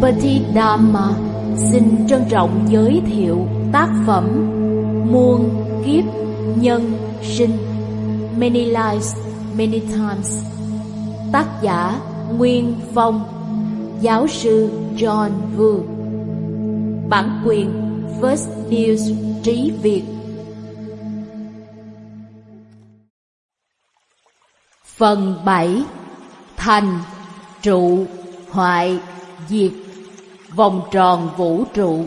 Bhagavati Dhamma xin trân trọng giới thiệu tác phẩm Muôn Kiếp Nhân Sinh, Many Lives, Many Times. Tác giả Nguyên Phong, giáo sư John Vu. Bản quyền First News Trí Việt. Phần 7. Thành, trụ, hoại, diệt. Vòng tròn vũ trụ.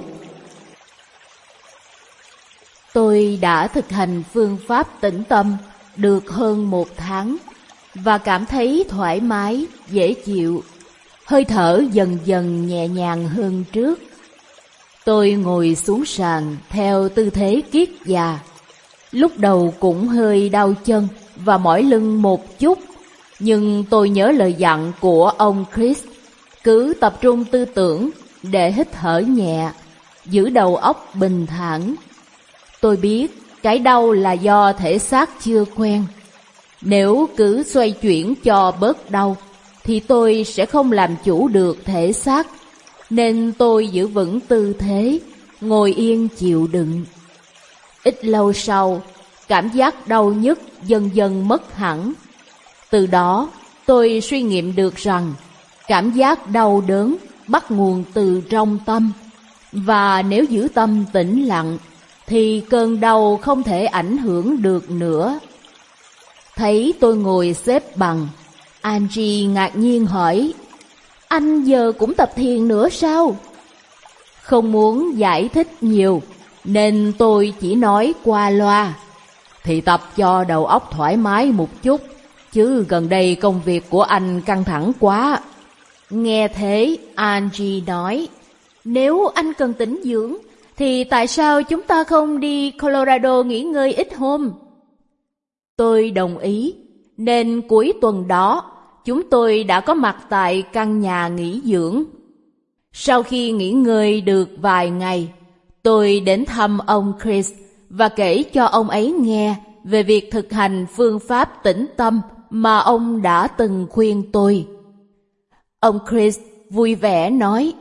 Tôi đã thực hành phương pháp tĩnh tâm được hơn 1 tháng và cảm thấy thoải mái, dễ chịu. Hơi thở dần dần nhẹ nhàng hơn trước. Tôi ngồi xuống sàn theo tư thế kiết già. Lúc đầu cũng hơi đau chân và mỏi lưng một chút, nhưng tôi nhớ lời dặn của ông Chris, cứ tập trung tư tưởng để hít thở nhẹ, giữ đầu óc bình thản. Tôi biết cái đau là do thể xác chưa quen. Nếu cứ xoay chuyển cho bớt đau thì tôi sẽ không làm chủ được thể xác, nên tôi giữ vững tư thế, ngồi yên chịu đựng. Ít lâu sau, cảm giác đau nhức dần dần mất hẳn. Từ đó, tôi suy nghiệm được rằng cảm giác đau đớn bắt nguồn từ trong tâm, và nếu giữ tâm tĩnh lặng thì cơn đau không thể ảnh hưởng được nữa. Thấy tôi ngồi xếp bằng, Angie ngạc nhiên hỏi: "Anh giờ cũng tập thiền nữa sao?" Không muốn giải thích nhiều nên tôi chỉ nói qua loa: "Thì tập cho đầu óc thoải mái một chút, chứ gần đây công việc của anh căng thẳng quá." Nghe thế, Angie nói: "Nếu anh cần tĩnh dưỡng thì tại sao chúng ta không đi Colorado nghỉ ngơi ít hôm?" Tôi đồng ý, nên cuối tuần đó chúng tôi đã có mặt tại căn nhà nghỉ dưỡng. Sau khi nghỉ ngơi được vài ngày, tôi đến thăm ông Chris và kể cho ông ấy nghe về việc thực hành phương pháp tĩnh tâm mà ông đã từng khuyên tôi. Ông Chris vui vẻ nói: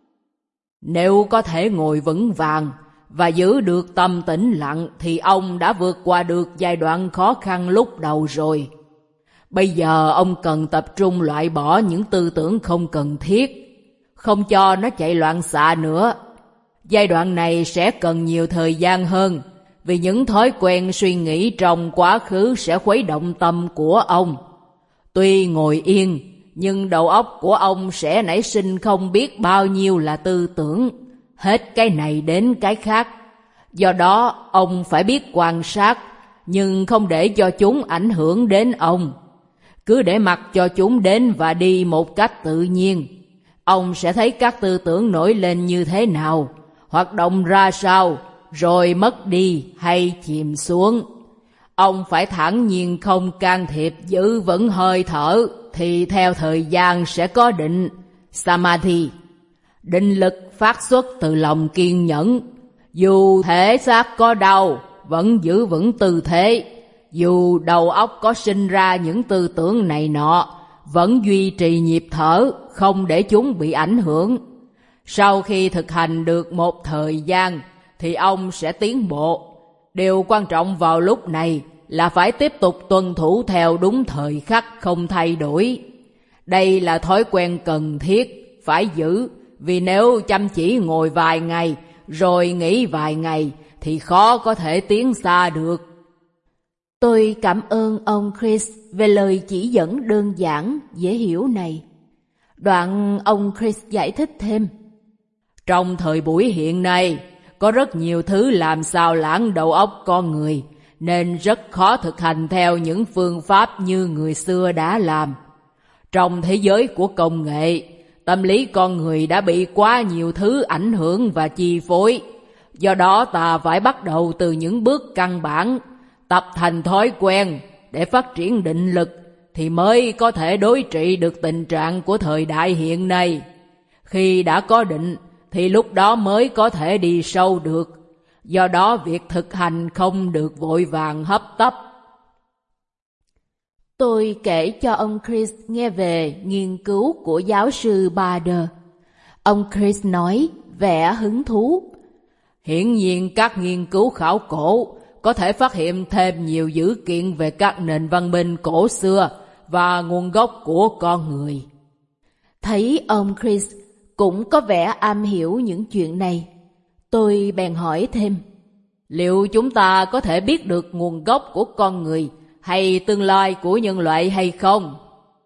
"Nếu có thể ngồi vững vàng và giữ được tâm tĩnh lặng thì ông đã vượt qua được giai đoạn khó khăn lúc đầu rồi. Bây giờ ông cần tập trung loại bỏ những tư tưởng không cần thiết, không cho nó chạy loạn xạ nữa. Giai đoạn này sẽ cần nhiều thời gian hơn, vì những thói quen suy nghĩ trong quá khứ sẽ khuấy động tâm của ông. Tuy ngồi yên, nhưng đầu óc của ông sẽ nảy sinh không biết bao nhiêu là tư tưởng, hết cái này đến cái khác. Do đó, ông phải biết quan sát, nhưng không để cho chúng ảnh hưởng đến ông. Cứ để mặc cho chúng đến và đi một cách tự nhiên. Ông sẽ thấy các tư tưởng nổi lên như thế nào, hoạt động ra sao, rồi mất đi hay chìm xuống. Ông phải thản nhiên không can thiệp, giữ vững hơi thở, thì theo thời gian sẽ có định, Samadhi. Định lực phát xuất từ lòng kiên nhẫn. Dù thể xác có đau, vẫn giữ vững tư thế. Dù đầu óc có sinh ra những tư tưởng này nọ, vẫn duy trì nhịp thở, không để chúng bị ảnh hưởng. Sau khi thực hành được một thời gian, thì ông sẽ tiến bộ. Điều quan trọng vào lúc này là phải tiếp tục tuân thủ theo đúng thời khắc, không thay đổi. Đây là thói quen cần thiết, phải giữ, vì nếu chăm chỉ ngồi vài ngày, rồi nghỉ vài ngày, thì khó có thể tiến xa được." Tôi cảm ơn ông Chris về lời chỉ dẫn đơn giản, dễ hiểu này. Đoạn ông Chris giải thích thêm: "Trong thời buổi hiện nay, có rất nhiều thứ làm xao lãng đầu óc con người, nên rất khó thực hành theo những phương pháp như người xưa đã làm. Trong thế giới của công nghệ, tâm lý con người đã bị quá nhiều thứ ảnh hưởng và chi phối. Do đó ta phải bắt đầu từ những bước căn bản, tập thành thói quen để phát triển định lực, thì mới có thể đối trị được tình trạng của thời đại hiện nay. Khi đã có định thì lúc đó mới có thể đi sâu được. Do đó việc thực hành không được vội vàng hấp tấp." Tôi kể cho ông Chris nghe về nghiên cứu của giáo sư Bader. Ông Chris nói, vẻ hứng thú. Hiển nhiên các nghiên cứu khảo cổ có thể phát hiện thêm nhiều dữ kiện về các nền văn minh cổ xưa và nguồn gốc của con người. Thấy ông Chris cũng có vẻ am hiểu những chuyện này, tôi bèn hỏi thêm. Liệu chúng ta có thể biết được nguồn gốc của con người hay tương lai của nhân loại hay không?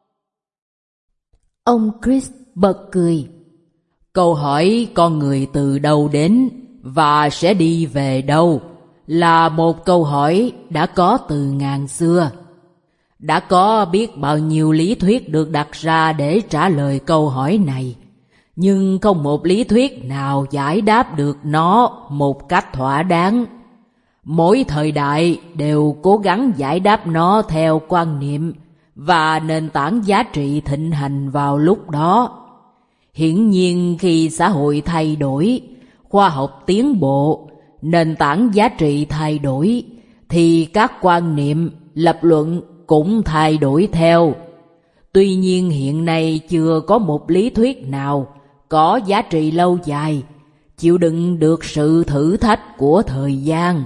Ông Chris bật cười. Câu hỏi con người từ đâu đến và sẽ đi về đâu là một câu hỏi đã có từ ngàn xưa. Đã có biết bao nhiêu lý thuyết được đặt ra để trả lời câu hỏi này, nhưng không một lý thuyết nào giải đáp được nó một cách thỏa đáng. Mỗi thời đại đều cố gắng giải đáp nó theo quan niệm và nền tảng giá trị thịnh hành vào lúc đó. Hiển nhiên khi xã hội thay đổi, khoa học tiến bộ, nền tảng giá trị thay đổi, thì các quan niệm, lập luận cũng thay đổi theo. Tuy nhiên hiện nay chưa có một lý thuyết nào có giá trị lâu dài, chịu đựng được sự thử thách của thời gian.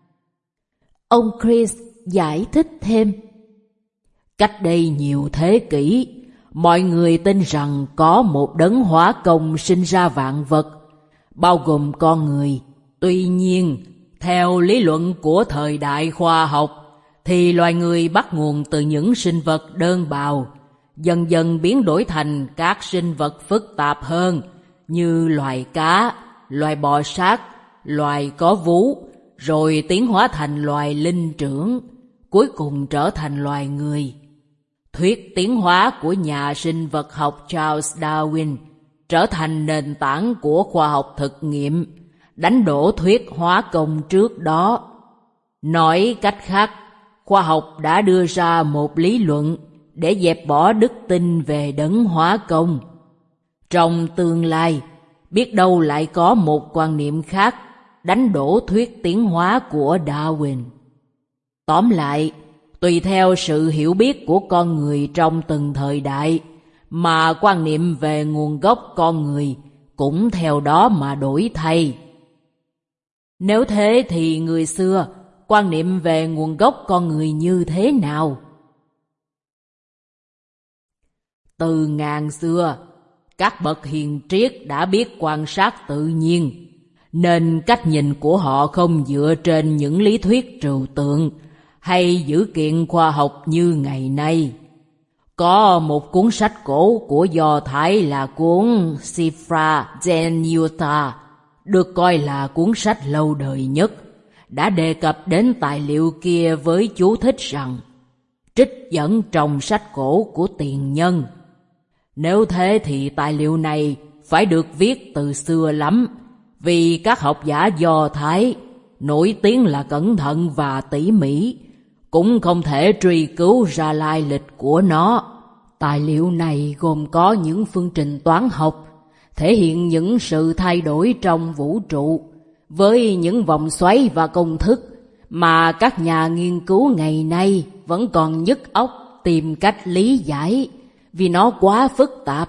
Ông Chris giải thích thêm. Cách đây nhiều thế kỷ, mọi người tin rằng có một đấng hóa công sinh ra vạn vật, bao gồm con người. Tuy nhiên, theo lý luận của thời đại khoa học, thì loài người bắt nguồn từ những sinh vật đơn bào, dần dần biến đổi thành các sinh vật phức tạp hơn như loài cá, loài bò sát, loài có vú, rồi tiến hóa thành loài linh trưởng, cuối cùng trở thành loài người. Thuyết tiến hóa của nhà sinh vật học Charles Darwin trở thành nền tảng của khoa học thực nghiệm, đánh đổ thuyết hóa công trước đó. Nói cách khác, khoa học đã đưa ra một lý luận để dẹp bỏ đức tin về đấng hóa công. Trong tương lai, biết đâu lại có một quan niệm khác đánh đổ thuyết tiến hóa của Darwin. Tóm lại, tùy theo sự hiểu biết của con người trong từng thời đại, mà quan niệm về nguồn gốc con người cũng theo đó mà đổi thay. Nếu thế thì người xưa quan niệm về nguồn gốc con người như thế nào? Từ ngàn xưa, các bậc hiền triết đã biết quan sát tự nhiên, nên cách nhìn của họ không dựa trên những lý thuyết trừu tượng hay dữ kiện khoa học như ngày nay. Có một cuốn sách cổ của Do Thái là cuốn Sifra Genyuta, được coi là cuốn sách lâu đời nhất, đã đề cập đến tài liệu kia với chú thích rằng trích dẫn trong sách cổ của tiền nhân. Nếu thế thì tài liệu này phải được viết từ xưa lắm, vì các học giả Do Thái nổi tiếng là cẩn thận và tỉ mỉ, cũng không thể truy cứu ra lai lịch của nó. Tài liệu này gồm có những phương trình toán học, thể hiện những sự thay đổi trong vũ trụ, với những vòng xoáy và công thức mà các nhà nghiên cứu ngày nay vẫn còn nhức óc tìm cách lý giải, vì nó quá phức tạp.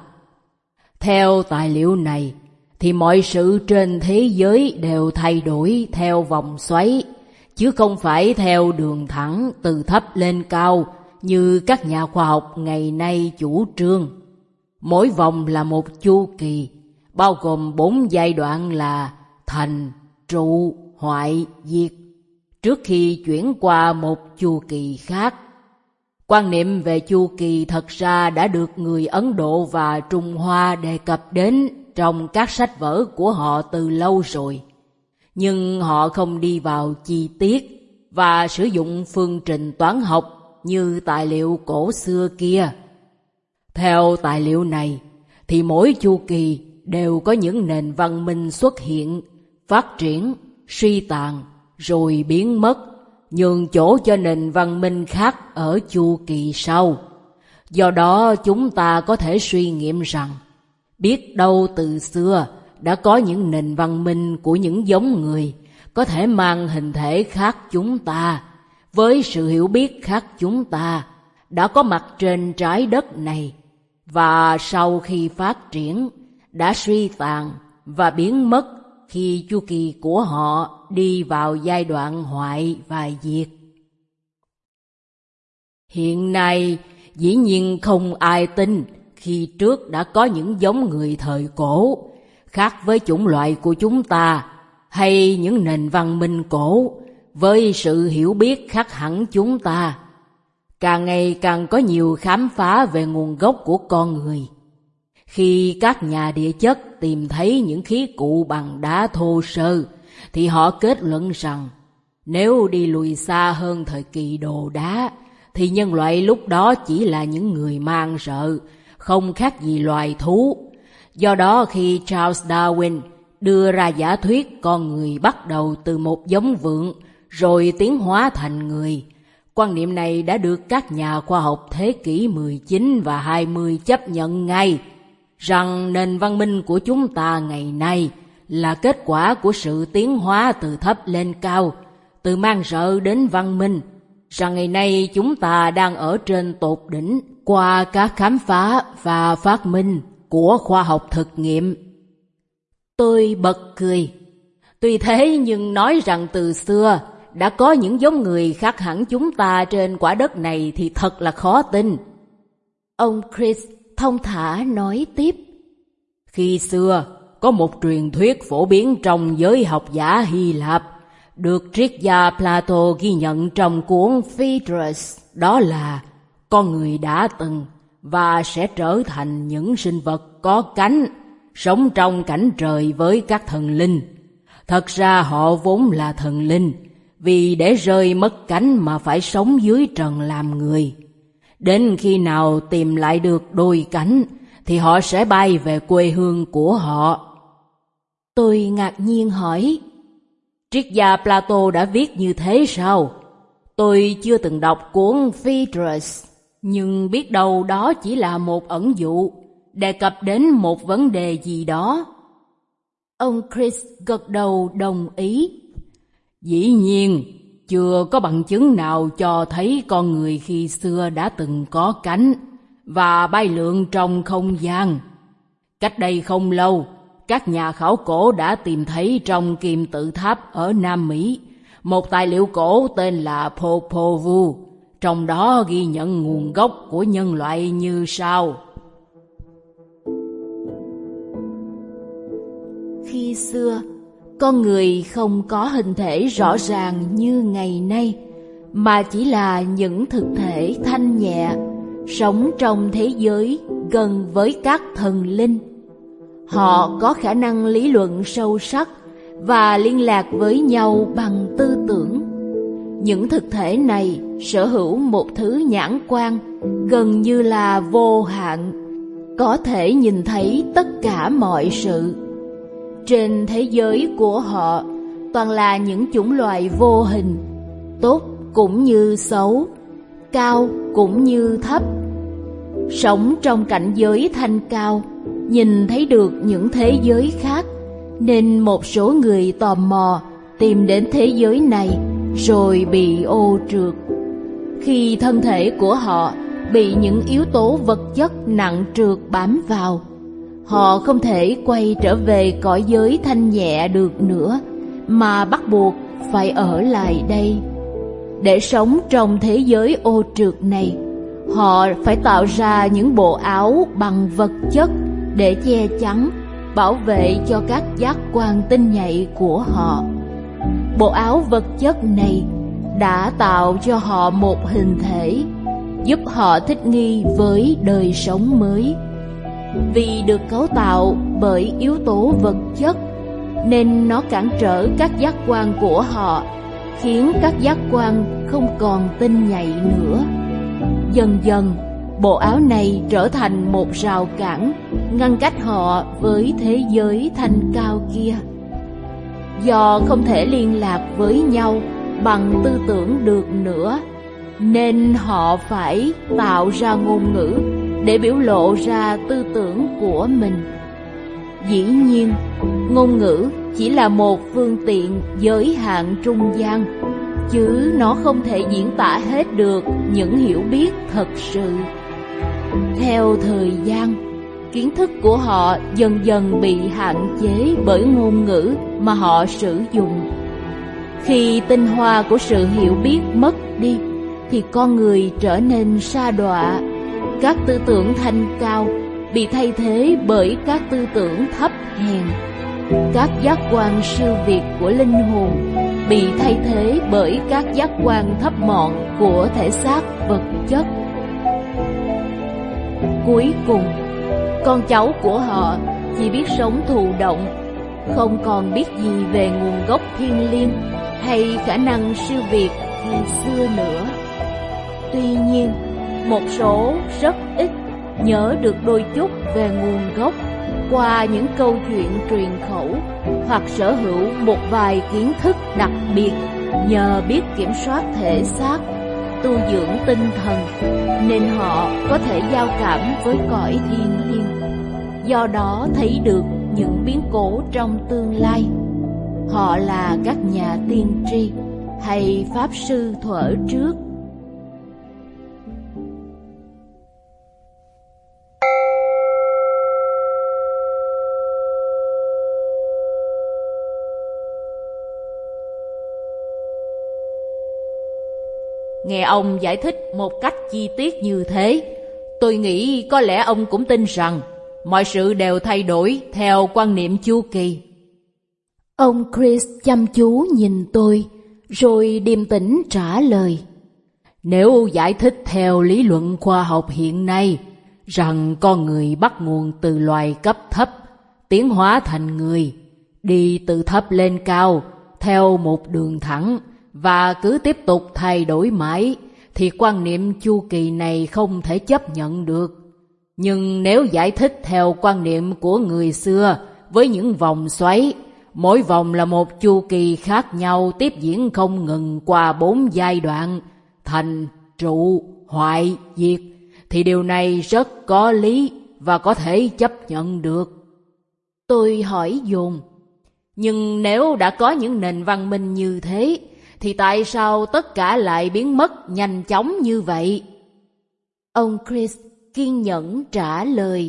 Theo tài liệu này, thì mọi sự trên thế giới đều thay đổi theo vòng xoáy, chứ không phải theo đường thẳng từ thấp lên cao như các nhà khoa học ngày nay chủ trương. Mỗi vòng là một chu kỳ, bao gồm 4 giai đoạn là thành, trụ, hoại, diệt, trước khi chuyển qua một chu kỳ khác. Quan niệm về chu kỳ thật ra đã được người Ấn Độ và Trung Hoa đề cập đến trong các sách vở của họ từ lâu rồi, nhưng họ không đi vào chi tiết và sử dụng phương trình toán học như tài liệu cổ xưa kia. Theo tài liệu này, thì mỗi chu kỳ đều có những nền văn minh xuất hiện, phát triển, suy tàn, rồi biến mất, nhường chỗ cho nền văn minh khác ở chu kỳ sau. Do đó chúng ta có thể suy nghiệm rằng, biết đâu từ xưa đã có những nền văn minh của những giống người có thể mang hình thể khác chúng ta, với sự hiểu biết khác chúng ta, đã có mặt trên trái đất này, và sau khi phát triển đã suy tàn và biến mất khi chu kỳ của họ đi vào giai đoạn hoại và diệt. Hiện nay, dĩ nhiên không ai tin khi trước đã có những giống người thời cổ, khác với chủng loại của chúng ta, hay những nền văn minh cổ, với sự hiểu biết khác hẳn chúng ta. Càng ngày càng có nhiều khám phá về nguồn gốc của con người. Khi các nhà địa chất tìm thấy những khí cụ bằng đá thô sơ, thì họ kết luận rằng nếu đi lùi xa hơn thời kỳ đồ đá, thì nhân loại lúc đó chỉ là những người man rợ, không khác gì loài thú. Do đó khi Charles Darwin đưa ra giả thuyết con người bắt đầu từ một giống vượn rồi tiến hóa thành người, quan niệm này đã được các nhà khoa học thế kỷ 19 và 20 chấp nhận ngay, rằng nền văn minh của chúng ta ngày nay là kết quả của sự tiến hóa từ thấp lên cao, từ man rợ đến văn minh, rằng ngày nay chúng ta đang ở trên tột đỉnh qua các khám phá và phát minh của khoa học thực nghiệm. Tôi bật cười. Tuy thế nhưng nói rằng từ xưa đã có những giống người khác hẳn chúng ta trên quả đất này thì thật là khó tin. Ông Chris thông thả nói tiếp. Khi xưa, có một truyền thuyết phổ biến trong giới học giả Hy Lạp, được triết gia Plato ghi nhận trong cuốn Phaedrus, đó là con người đã từng và sẽ trở thành những sinh vật có cánh, sống trong cảnh trời với các thần linh. Thật ra họ vốn là thần linh, vì để rơi mất cánh mà phải sống dưới trần làm người. Đến khi nào tìm lại được đôi cánh, thì họ sẽ bay về quê hương của họ. Tôi ngạc nhiên hỏi, triết gia Plato đã viết như thế sao? Tôi chưa từng đọc cuốn Phaedrus, nhưng biết đâu đó chỉ là một ẩn dụ, đề cập đến một vấn đề gì đó. Ông Chris gật đầu đồng ý. Dĩ nhiên, chưa có bằng chứng nào cho thấy con người khi xưa đã từng có cánh và bay lượn trong không gian. Cách đây không lâu, các nhà khảo cổ đã tìm thấy trong kim tự tháp ở Nam Mỹ một tài liệu cổ tên là Popol Vuh, trong đó ghi nhận nguồn gốc của nhân loại như sau. Khi xưa, con người không có hình thể rõ ràng như ngày nay, mà chỉ là những thực thể thanh nhẹ, sống trong thế giới gần với các thần linh. Họ có khả năng lý luận sâu sắc và liên lạc với nhau bằng tư tưởng. Những thực thể này sở hữu một thứ nhãn quan gần như là vô hạn, có thể nhìn thấy tất cả mọi sự. Trên thế giới của họ toàn là những chủng loại vô hình, tốt cũng như xấu, cao cũng như thấp. Sống trong cảnh giới thanh cao, nhìn thấy được những thế giới khác, nên một số người tò mò tìm đến thế giới này rồi bị ô trượt. Khi thân thể của họ bị những yếu tố vật chất nặng trược bám vào, họ không thể quay trở về cõi giới thanh nhẹ được nữa, mà bắt buộc phải ở lại đây. Để sống trong thế giới ô trượt này, họ phải tạo ra những bộ áo bằng vật chất để che chắn, bảo vệ cho các giác quan tinh nhạy của họ. Bộ áo vật chất này đã tạo cho họ một hình thể, giúp họ thích nghi với đời sống mới. Vì được cấu tạo bởi yếu tố vật chất, nên nó cản trở các giác quan của họ, khiến các giác quan không còn tinh nhạy nữa. Dần dần, bộ áo này trở thành một rào cản, ngăn cách họ với thế giới thanh cao kia. Do không thể liên lạc với nhau bằng tư tưởng được nữa, nên họ phải tạo ra ngôn ngữ để biểu lộ ra tư tưởng của mình. Dĩ nhiên, ngôn ngữ chỉ là một phương tiện giới hạn trung gian, chứ nó không thể diễn tả hết được những hiểu biết thật sự. Theo thời gian, kiến thức của họ dần dần bị hạn chế bởi ngôn ngữ mà họ sử dụng. Khi tinh hoa của sự hiểu biết mất đi, thì con người trở nên sa đọa. Các tư tưởng thanh cao bị thay thế bởi các tư tưởng thấp hèn. Các giác quan siêu việt của linh hồn bị thay thế bởi các giác quan thấp mọn của thể xác vật chất. Cuối cùng, con cháu của họ chỉ biết sống thụ động, không còn biết gì về nguồn gốc thiêng liêng hay khả năng siêu việt như xưa nữa. Tuy nhiên, một số rất ít nhớ được đôi chút về nguồn gốc qua những câu chuyện truyền khẩu, hoặc sở hữu một vài kiến thức đặc biệt nhờ biết kiểm soát thể xác, tu dưỡng tinh thần, nên họ có thể giao cảm với cõi thiêng liêng, do đó thấy được những biến cố trong tương lai. Họ là các nhà tiên tri hay pháp sư thuở trước. Nghe ông giải thích một cách chi tiết như thế, tôi nghĩ có lẽ ông cũng tin rằng mọi sự đều thay đổi theo quan niệm chu kỳ. Ông Chris chăm chú nhìn tôi, rồi điềm tĩnh trả lời. Nếu giải thích theo lý luận khoa học hiện nay, rằng con người bắt nguồn từ loài cấp thấp, tiến hóa thành người, đi từ thấp lên cao, theo một đường thẳng, và cứ tiếp tục thay đổi mãi, thì quan niệm chu kỳ này không thể chấp nhận được. Nhưng nếu giải thích theo quan niệm của người xưa với những vòng xoáy, mỗi vòng là một chu kỳ khác nhau tiếp diễn không ngừng qua 4 giai đoạn, thành, trụ, hoại, diệt, thì điều này rất có lý và có thể chấp nhận được. Tôi hỏi dồn, nhưng nếu đã có những nền văn minh như thế, thì tại sao tất cả lại biến mất nhanh chóng như vậy? Ông Chris kiên nhẫn trả lời.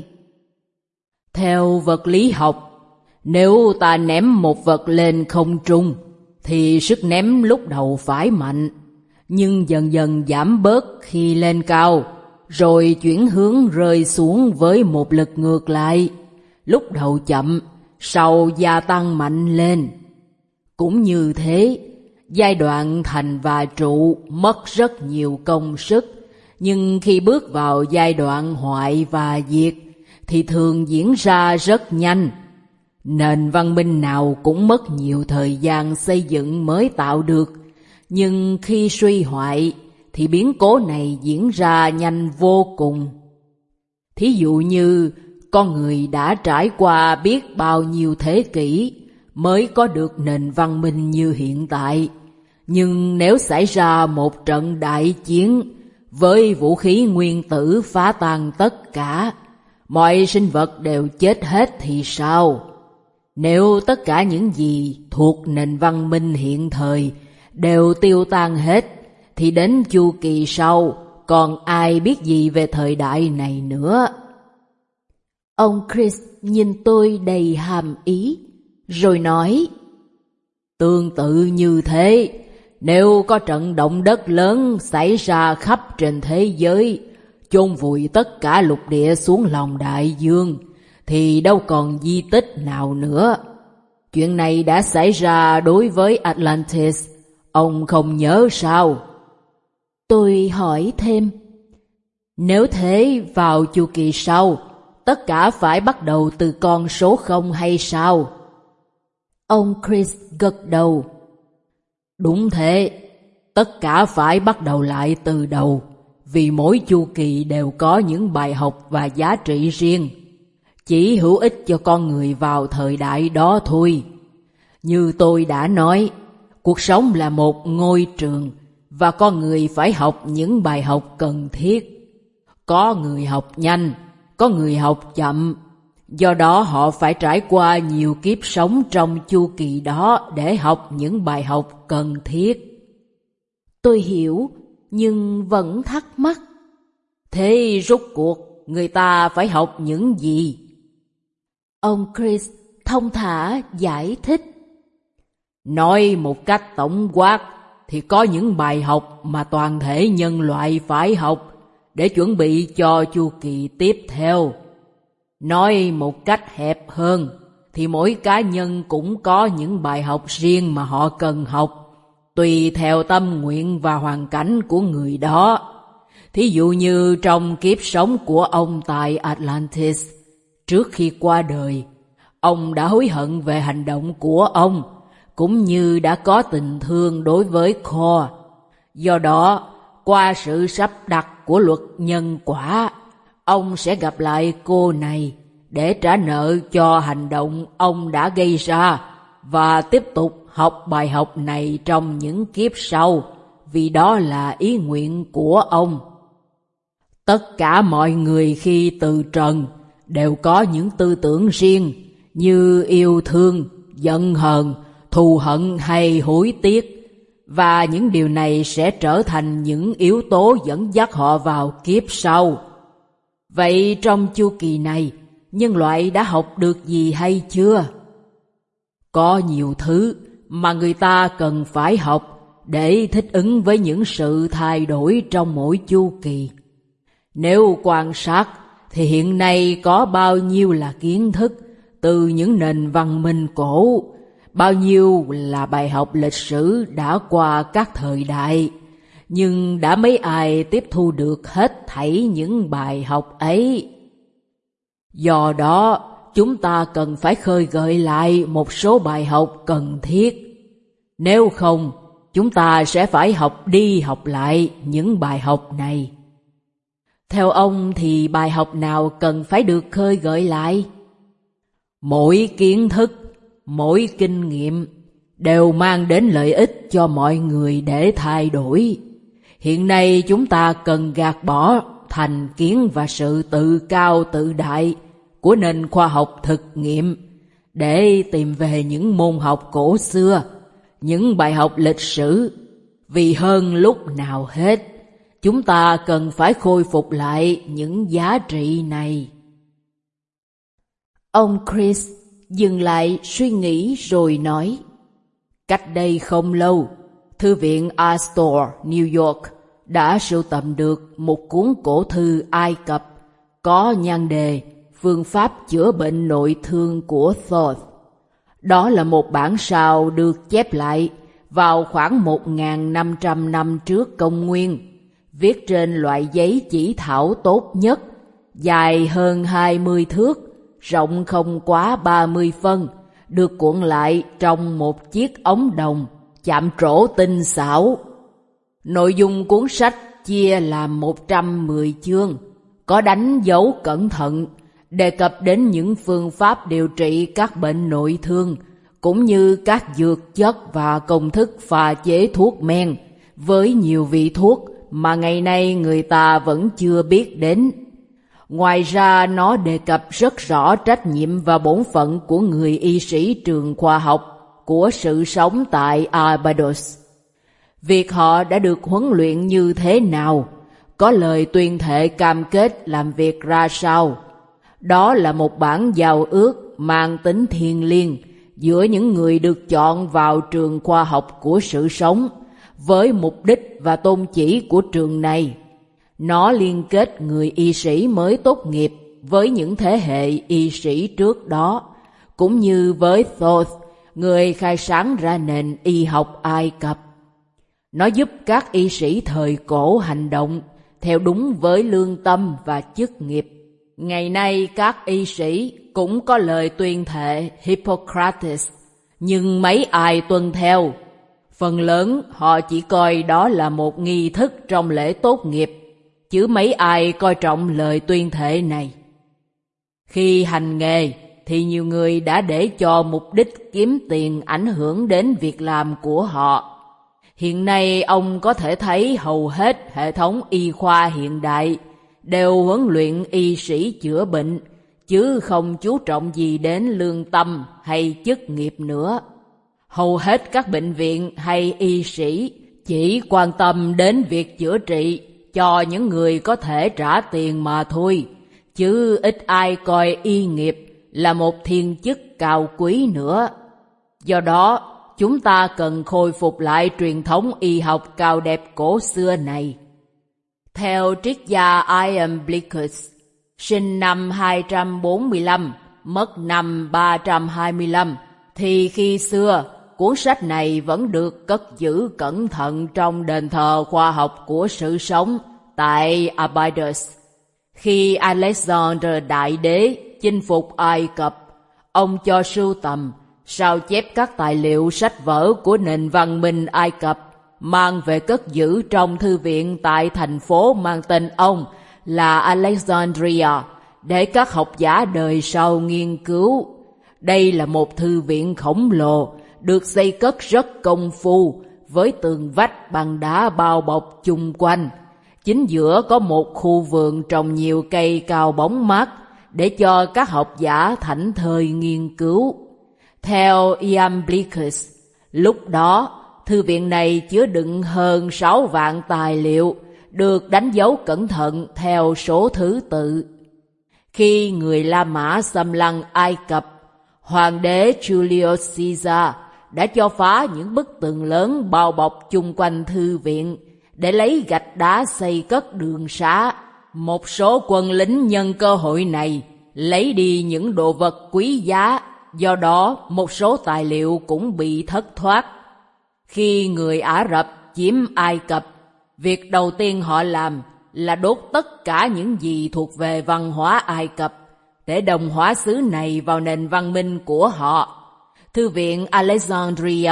Theo vật lý học, nếu ta ném một vật lên không trung, thì sức ném lúc đầu phải mạnh, nhưng dần dần giảm bớt khi lên cao, rồi chuyển hướng rơi xuống với một lực ngược lại. Lúc đầu chậm, sau gia tăng mạnh lên. Cũng như thế, giai đoạn thành và trụ mất rất nhiều công sức, nhưng khi bước vào giai đoạn hoại và diệt thì thường diễn ra rất nhanh. Nền văn minh nào cũng mất nhiều thời gian xây dựng mới tạo được, nhưng khi suy hoại thì biến cố này diễn ra nhanh vô cùng. Thí dụ như con người đã trải qua biết bao nhiêu thế kỷ mới có được nền văn minh như hiện tại. Nhưng nếu xảy ra một trận đại chiến với vũ khí nguyên tử phá tan tất cả, mọi sinh vật đều chết hết thì sao? Nếu tất cả những gì thuộc nền văn minh hiện thời đều tiêu tan hết, thì đến chu kỳ sau còn ai biết gì về thời đại này nữa? Ông Chris nhìn tôi đầy hàm ý, rồi nói, tương tự như thế, nếu có trận động đất lớn xảy ra khắp trên thế giới, chôn vùi tất cả lục địa xuống lòng đại dương, thì đâu còn di tích nào nữa. Chuyện này đã xảy ra đối với Atlantis, ông không nhớ sao? Tôi hỏi thêm, nếu thế vào chu kỳ sau, tất cả phải bắt đầu từ con số 0 hay sao? Ông Chris gật đầu. Đúng thế, tất cả phải bắt đầu lại từ đầu, vì mỗi chu kỳ đều có những bài học và giá trị riêng, chỉ hữu ích cho con người vào thời đại đó thôi. Như tôi đã nói, cuộc sống là một ngôi trường, và con người phải học những bài học cần thiết. Có người học nhanh, có người học chậm, do đó họ phải trải qua nhiều kiếp sống trong chu kỳ đó để học những bài học cần thiết. Tôi hiểu, nhưng vẫn thắc mắc. Thế rốt cuộc người ta phải học những gì? Ông Chris thông thả giải thích. Nói một cách tổng quát thì có những bài học mà toàn thể nhân loại phải học để chuẩn bị cho chu kỳ tiếp theo. Nói một cách hẹp hơn thì mỗi cá nhân cũng có những bài học riêng mà họ cần học, tùy theo tâm nguyện và hoàn cảnh của người đó. Thí dụ như trong kiếp sống của ông tại Atlantis, trước khi qua đời, ông đã hối hận về hành động của ông, cũng như đã có tình thương đối với Core. Do đó, qua sự sắp đặt của luật nhân quả, ông sẽ gặp lại cô này để trả nợ cho hành động ông đã gây ra và tiếp tục học bài học này trong những kiếp sau, vì đó là ý nguyện của ông. Tất cả mọi người khi từ trần đều có những tư tưởng riêng như yêu thương, giận hờn, thù hận hay hối tiếc, và những điều này sẽ trở thành những yếu tố dẫn dắt họ vào kiếp sau. Vậy trong chu kỳ này, nhân loại đã học được gì hay chưa? Có nhiều thứ mà người ta cần phải học để thích ứng với những sự thay đổi trong mỗi chu kỳ. Nếu quan sát thì hiện nay có bao nhiêu là kiến thức từ những nền văn minh cổ, bao nhiêu là bài học lịch sử đã qua các thời đại, nhưng đã mấy ai tiếp thu được hết thảy những bài học ấy. Do đó, chúng ta cần phải khơi gợi lại một số bài học cần thiết. Nếu không, chúng ta sẽ phải học đi học lại những bài học này. Theo ông thì bài học nào cần phải được khơi gợi lại? Mỗi kiến thức, mỗi kinh nghiệm đều mang đến lợi ích cho mọi người để thay đổi. Hiện nay chúng ta cần gạt bỏ thành kiến và sự tự cao tự đại của nền khoa học thực nghiệm để tìm về những môn học cổ xưa, những bài học lịch sử. Vì hơn lúc nào hết, chúng ta cần phải khôi phục lại những giá trị này. Ông Chris dừng lại suy nghĩ rồi nói. Cách đây không lâu, Thư viện Astor, New York đã sưu tầm được một cuốn cổ thư Ai Cập có nhan đề Phương pháp chữa bệnh nội thương của Thoth. Đó là một bản sao được chép lại vào khoảng 1.500 năm trước công nguyên, viết trên loại giấy chỉ thảo tốt nhất, dài hơn 20 thước, rộng không quá 30 phân, được cuộn lại trong một chiếc ống đồng, chạm trổ tinh xảo. Nội dung cuốn sách chia làm 110 chương, có đánh dấu cẩn thận, đề cập đến những phương pháp điều trị các bệnh nội thương, cũng như các dược chất và công thức pha chế thuốc men, với nhiều vị thuốc mà ngày nay người ta vẫn chưa biết đến. Ngoài ra, nó đề cập rất rõ trách nhiệm và bổn phận của người y sĩ trường khoa học của sự sống tại Barbados. Việc họ đã được huấn luyện như thế nào, có lời tuyên thệ cam kết làm việc ra sao. Đó là một bản giao ước mang tính thiêng liêng giữa những người được chọn vào trường khoa học của sự sống, với mục đích và tôn chỉ của trường này. Nó liên kết người y sĩ mới tốt nghiệp với những thế hệ y sĩ trước đó, cũng như với Thoth, người khai sáng ra nền y học Ai Cập. Nó giúp các y sĩ thời cổ hành động theo đúng với lương tâm và chức nghiệp. Ngày nay các y sĩ cũng có lời tuyên thệ Hippocrates, nhưng mấy ai tuân theo? Phần lớn họ chỉ coi đó là một nghi thức trong lễ tốt nghiệp, chứ mấy ai coi trọng lời tuyên thệ này. Khi hành nghề thì nhiều người đã để cho mục đích kiếm tiền ảnh hưởng đến việc làm của họ. Hiện nay ông có thể thấy hầu hết hệ thống y khoa hiện đại đều huấn luyện y sĩ chữa bệnh, chứ không chú trọng gì đến lương tâm hay chức nghiệp nữa. Hầu hết các bệnh viện hay y sĩ chỉ quan tâm đến việc chữa trị cho những người có thể trả tiền mà thôi, chứ ít ai coi y nghiệp là một thiên chức cao quý nữa. Do đó, chúng ta cần khôi phục lại truyền thống y học cao đẹp cổ xưa này. Theo triết gia Iamblichus, sinh năm 245, mất năm 325, thì khi xưa, cuốn sách này vẫn được cất giữ cẩn thận trong đền thờ khoa học của sự sống tại Abydos. Khi Alexander Đại Đế chinh phục Ai Cập, ông cho sưu tầm, sao chép các tài liệu sách vở của nền văn minh Ai Cập, mang về cất giữ trong thư viện tại thành phố mang tên ông là Alexandria, để các học giả đời sau nghiên cứu. Đây là một thư viện khổng lồ, được xây cất rất công phu, với tường vách bằng đá bao bọc chung quanh. Chính giữa có một khu vườn trồng nhiều cây cao bóng mát, để cho các học giả thảnh thơi nghiên cứu. Theo Iamblichus, lúc đó, thư viện này chứa đựng hơn 6 vạn tài liệu, được đánh dấu cẩn thận theo số thứ tự. Khi người La Mã xâm lăng Ai Cập, Hoàng đế Julius Caesar đã cho phá những bức tường lớn bao bọc chung quanh thư viện để lấy gạch đá xây cất đường xá. Một số quân lính nhân cơ hội này lấy đi những đồ vật quý giá, do đó một số tài liệu cũng bị thất thoát. Khi người Ả Rập chiếm Ai Cập, việc đầu tiên họ làm là đốt tất cả những gì thuộc về văn hóa Ai Cập để đồng hóa xứ này vào nền văn minh của họ. Thư viện Alexandria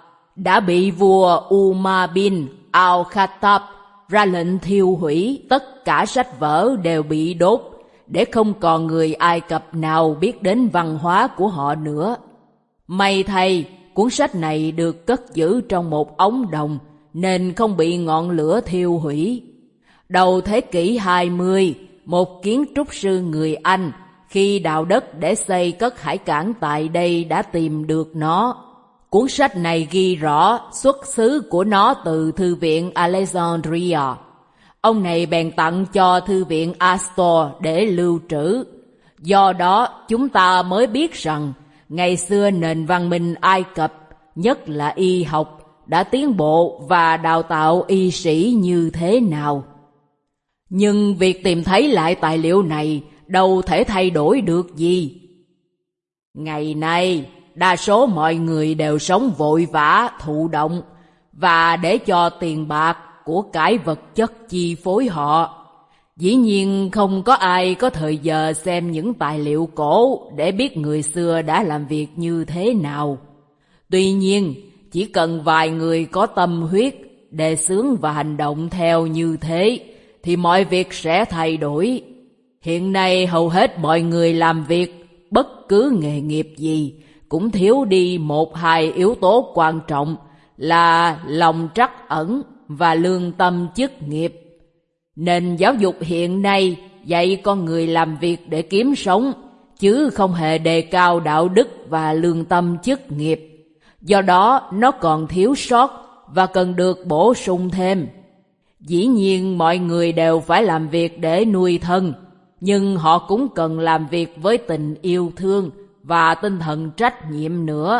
đã bị vua Umar bin al-Khattab ra lệnh thiêu hủy, tất cả sách vở đều bị đốt, để không còn người Ai Cập nào biết đến văn hóa của họ nữa. May thay, cuốn sách này được cất giữ trong một ống đồng nên không bị ngọn lửa thiêu hủy. Đầu thế kỷ 20, một kiến trúc sư người Anh khi đào đất để xây cất hải cảng tại đây đã tìm được nó. Cuốn sách này ghi rõ xuất xứ của nó từ thư viện Alexandria. Ông này bèn tặng cho thư viện Astor để lưu trữ. Do đó chúng ta mới biết rằng ngày xưa nền văn minh Ai Cập, nhất là y học, đã tiến bộ và đào tạo y sĩ như thế nào. Nhưng việc tìm thấy lại tài liệu này đâu thể thay đổi được gì. Ngày nay, đa số mọi người đều sống vội vã, thụ động, và để cho tiền bạc, của cải vật chất chi phối họ. Dĩ nhiên không có ai có thời giờ xem những tài liệu cổ để biết người xưa đã làm việc như thế nào. Tuy nhiên, chỉ cần vài người có tâm huyết, đề xướng và hành động theo như thế, thì mọi việc sẽ thay đổi. Hiện nay hầu hết mọi người làm việc, bất cứ nghề nghiệp gì, cũng thiếu đi một hai yếu tố quan trọng là lòng trắc ẩn và lương tâm chức nghiệp. Nền giáo dục hiện nay dạy con người làm việc để kiếm sống, chứ không hề đề cao đạo đức và lương tâm chức nghiệp. Do đó nó còn thiếu sót và cần được bổ sung thêm. Dĩ nhiên mọi người đều phải làm việc để nuôi thân, nhưng họ cũng cần làm việc với tình yêu thương và tinh thần trách nhiệm nữa.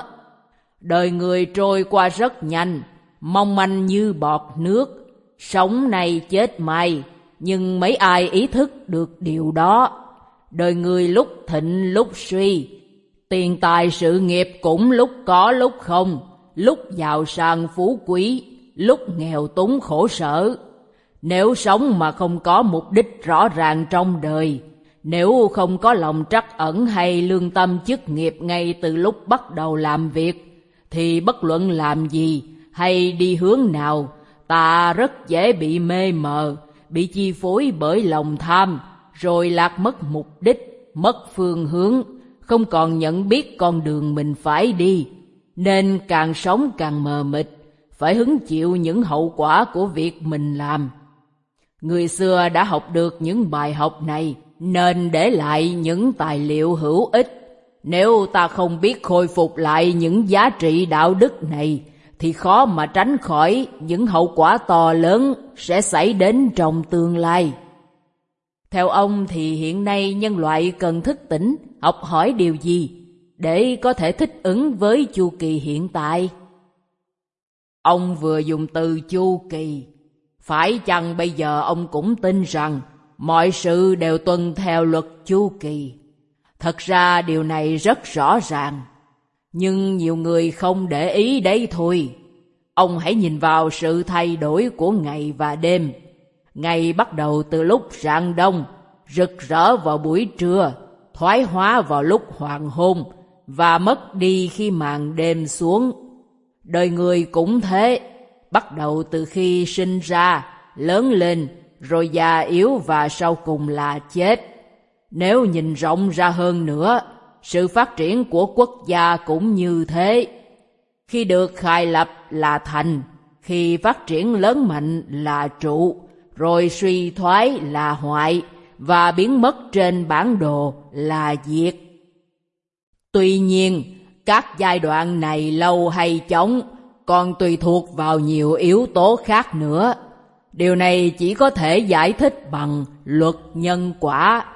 Đời người trôi qua rất nhanh, mong manh như bọt nước, sống nay chết mai, nhưng mấy ai ý thức được điều đó. Đời người lúc thịnh lúc suy, tiền tài sự nghiệp cũng lúc có lúc không, lúc giàu sang phú quý, lúc nghèo túng khổ sở. Nếu sống mà không có mục đích rõ ràng trong đời, nếu không có lòng trắc ẩn hay lương tâm chức nghiệp ngay từ lúc bắt đầu làm việc, thì bất luận làm gì hay đi hướng nào, ta rất dễ bị mê mờ, bị chi phối bởi lòng tham, rồi lạc mất mục đích, mất phương hướng, không còn nhận biết con đường mình phải đi, nên càng sống càng mờ mịt, phải hứng chịu những hậu quả của việc mình làm. Người xưa đã học được những bài học này, nên để lại những tài liệu hữu ích. Nếu ta không biết khôi phục lại những giá trị đạo đức này, thì khó mà tránh khỏi những hậu quả to lớn sẽ xảy đến trong tương lai. Theo ông thì hiện nay nhân loại cần thức tỉnh, học hỏi điều gì để có thể thích ứng với chu kỳ hiện tại? Ông vừa dùng từ chu kỳ. Phải chăng bây giờ ông cũng tin rằng mọi sự đều tuân theo luật chu kỳ? Thật ra điều này rất rõ ràng, nhưng nhiều người không để ý đấy thôi. Ông hãy nhìn vào sự thay đổi của ngày và đêm. Ngày bắt đầu từ lúc rạng đông, rực rỡ vào buổi trưa, thoái hóa vào lúc hoàng hôn và mất đi khi màn đêm xuống. Đời người cũng thế, bắt đầu từ khi sinh ra, lớn lên, rồi già yếu và sau cùng là chết. Nếu nhìn rộng ra hơn nữa, sự phát triển của quốc gia cũng như thế. Khi được khai lập là thành, khi phát triển lớn mạnh là trụ, rồi suy thoái là hoại, và biến mất trên bản đồ là diệt. Tuy nhiên, các giai đoạn này lâu hay chóng còn tùy thuộc vào nhiều yếu tố khác nữa. Điều này chỉ có thể giải thích bằng luật nhân quả.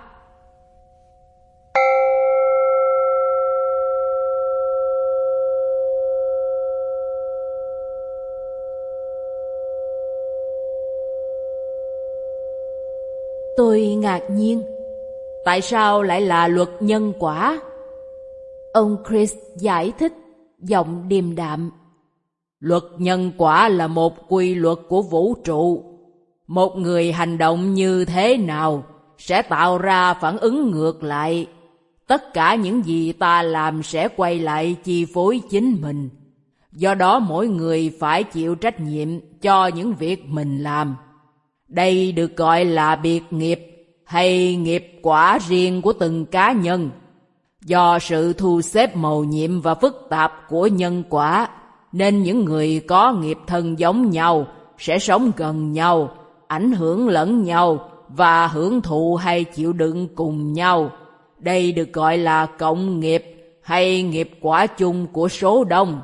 Tôi ngạc nhiên. Tại sao lại là luật nhân quả? Ông Chris giải thích, giọng điềm đạm. Luật nhân quả là một quy luật của vũ trụ. Một người hành động như thế nào sẽ tạo ra phản ứng ngược lại. Tất cả những gì ta làm sẽ quay lại chi phối chính mình. Do đó mỗi người phải chịu trách nhiệm cho những việc mình làm. Đây được gọi là biệt nghiệp hay nghiệp quả riêng của từng cá nhân. Do sự thu xếp mầu nhiệm và phức tạp của nhân quả, nên những người có nghiệp thân giống nhau sẽ sống gần nhau, ảnh hưởng lẫn nhau và hưởng thụ hay chịu đựng cùng nhau. Đây được gọi là cộng nghiệp hay nghiệp quả chung của số đông.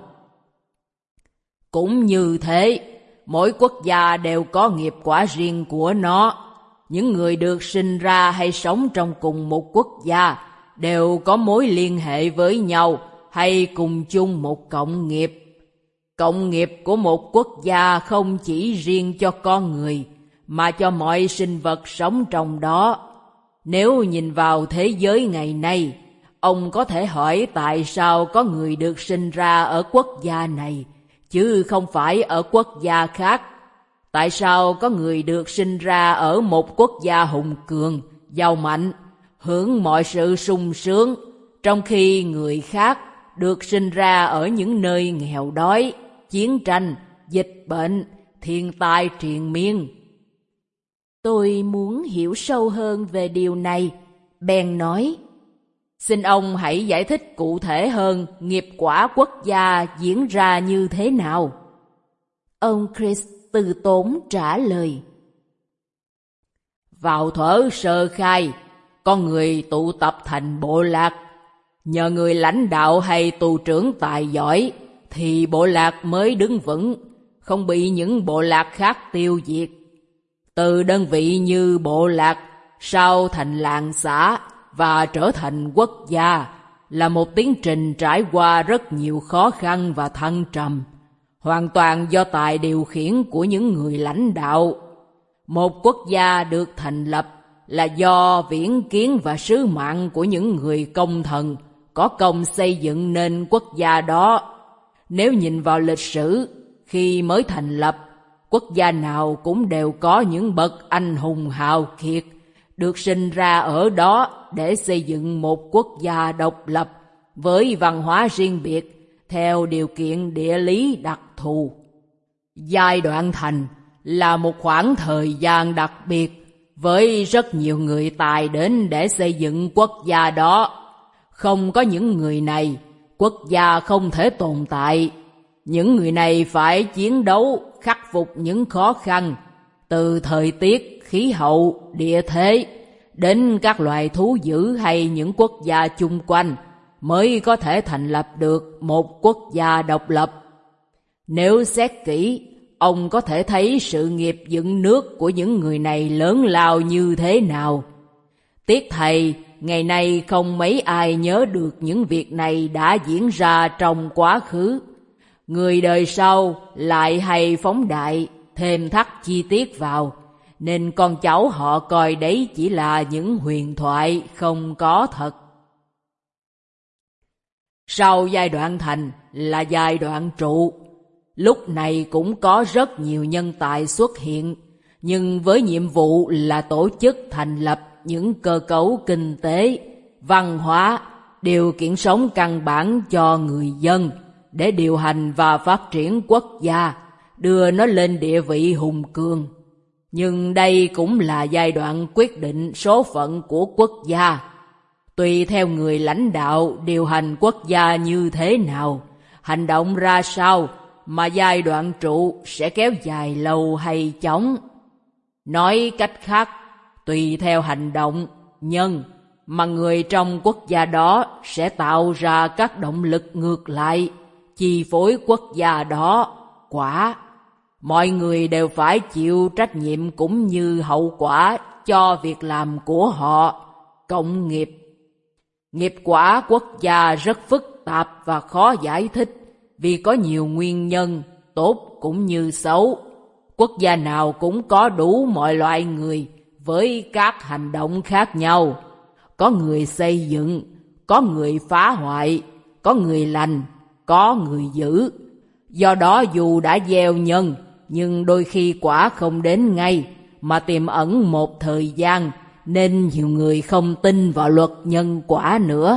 Cũng như thế, mỗi quốc gia đều có nghiệp quả riêng của nó. Những người được sinh ra hay sống trong cùng một quốc gia đều có mối liên hệ với nhau hay cùng chung một cộng nghiệp. Cộng nghiệp của một quốc gia không chỉ riêng cho con người, mà cho mọi sinh vật sống trong đó. Nếu nhìn vào thế giới ngày nay, ông có thể hỏi tại sao có người được sinh ra ở quốc gia này, chứ không phải ở quốc gia khác. Tại sao có người được sinh ra ở một quốc gia hùng cường, giàu mạnh, hưởng mọi sự sung sướng, trong khi người khác được sinh ra ở những nơi nghèo đói, chiến tranh, dịch bệnh, thiên tai triền miên? Tôi muốn hiểu sâu hơn về điều này, bèn nói. Xin ông hãy giải thích cụ thể hơn nghiệp quả quốc gia diễn ra như thế nào? Ông Chris từ tốn trả lời. Vào thuở sơ khai, con người tụ tập thành bộ lạc. Nhờ người lãnh đạo hay tù trưởng tài giỏi, thì bộ lạc mới đứng vững, không bị những bộ lạc khác tiêu diệt. Từ đơn vị như bộ lạc, sau thành làng xã và trở thành quốc gia, là một tiến trình trải qua rất nhiều khó khăn và thăng trầm, hoàn toàn do tài điều khiển của những người lãnh đạo. Một quốc gia được thành lập là do viễn kiến và sứ mạng của những người công thần có công xây dựng nên quốc gia đó. Nếu nhìn vào lịch sử, khi mới thành lập, quốc gia nào cũng đều có những bậc anh hùng hào kiệt được sinh ra ở đó để xây dựng một quốc gia độc lập với văn hóa riêng biệt theo điều kiện địa lý đặc thù. Giai đoạn thành là một khoảng thời gian đặc biệt với rất nhiều người tài đến để xây dựng quốc gia đó. Không có những người này, quốc gia không thể tồn tại. Những người này phải chiến đấu, khắc phục những khó khăn, từ thời tiết, khí hậu, địa thế, đến các loài thú dữ hay những quốc gia chung quanh, mới có thể thành lập được một quốc gia độc lập. Nếu xét kỹ, ông có thể thấy sự nghiệp dựng nước của những người này lớn lao như thế nào. Tiếc thầy, ngày nay không mấy ai nhớ được những việc này đã diễn ra trong quá khứ. Người đời sau lại hay phóng đại, thêm thắt chi tiết vào, nên con cháu họ coi đấy chỉ là những huyền thoại không có thật. Sau giai đoạn thành là giai đoạn trụ. Lúc này cũng có rất nhiều nhân tài xuất hiện, nhưng với nhiệm vụ là tổ chức thành lập những cơ cấu kinh tế, văn hóa, điều kiện sống căn bản cho người dân để điều hành và phát triển quốc gia, đưa nó lên địa vị hùng cường. Nhưng đây cũng là giai đoạn quyết định số phận của quốc gia. Tùy theo người lãnh đạo điều hành quốc gia như thế nào, hành động ra sao mà giai đoạn trụ sẽ kéo dài lâu hay chóng. Nói cách khác, tùy theo hành động, nhân mà người trong quốc gia đó sẽ tạo ra các động lực ngược lại, chi phối quốc gia đó, quả. Mọi người đều phải chịu trách nhiệm cũng như hậu quả cho việc làm của họ, cộng nghiệp. Nghiệp quả quốc gia rất phức tạp và khó giải thích vì có nhiều nguyên nhân, tốt cũng như xấu. Quốc gia nào cũng có đủ mọi loại người với các hành động khác nhau. Có người xây dựng, có người phá hoại, có người lành, có người dữ. Do đó dù đã gieo nhân, nhưng đôi khi quả không đến ngay mà tiềm ẩn một thời gian, nên nhiều người không tin vào luật nhân quả nữa.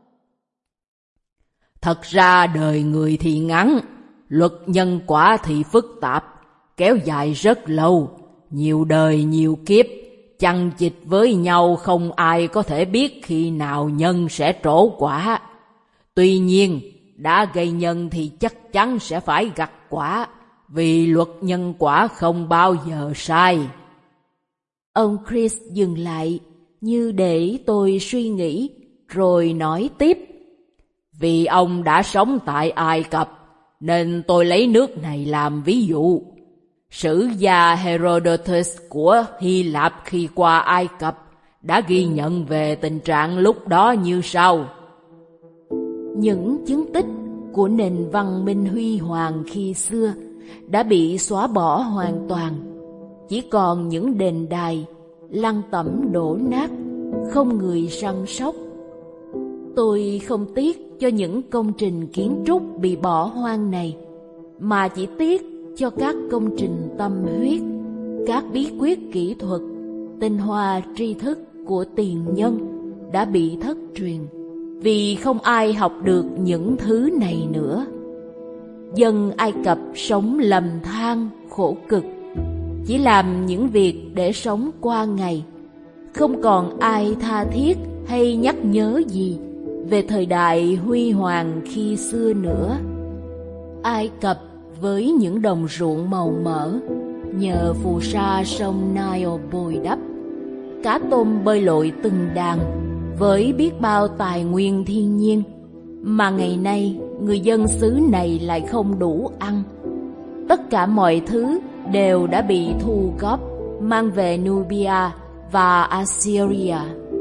Thật ra đời người thì ngắn, luật nhân quả thì phức tạp, kéo dài rất lâu, nhiều đời nhiều kiếp, chằng chịt với nhau không ai có thể biết khi nào nhân sẽ trổ quả. Tuy nhiên, đã gây nhân thì chắc chắn sẽ phải gặt quả, vì luật nhân quả không bao giờ sai. Ông Chris dừng lại như để tôi suy nghĩ, rồi nói tiếp. Vì ông đã sống tại Ai Cập, nên tôi lấy nước này làm ví dụ. Sử gia Herodotus của Hy Lạp khi qua Ai Cập đã ghi nhận về tình trạng lúc đó như sau. Những chứng tích của nền văn minh huy hoàng khi xưa đã bị xóa bỏ hoàn toàn. Chỉ còn những đền đài, lăng tẩm đổ nát, không người săn sóc. Tôi không tiếc cho những công trình kiến trúc bị bỏ hoang này, mà chỉ tiếc cho các công trình tâm huyết, các bí quyết kỹ thuật, tinh hoa tri thức của tiền nhân đã bị thất truyền, vì không ai học được những thứ này nữa. Dân Ai Cập sống lầm than, khổ cực, chỉ làm những việc để sống qua ngày, không còn ai tha thiết hay nhắc nhớ gì về thời đại huy hoàng khi xưa nữa. Ai Cập với những đồng ruộng màu mỡ, nhờ phù sa sông Nile bồi đắp, cá tôm bơi lội từng đàn, với biết bao tài nguyên thiên nhiên, mà ngày nay người dân xứ này lại không đủ ăn. Tất cả mọi thứ đều đã bị thu góp, mang về Nubia và Assyria.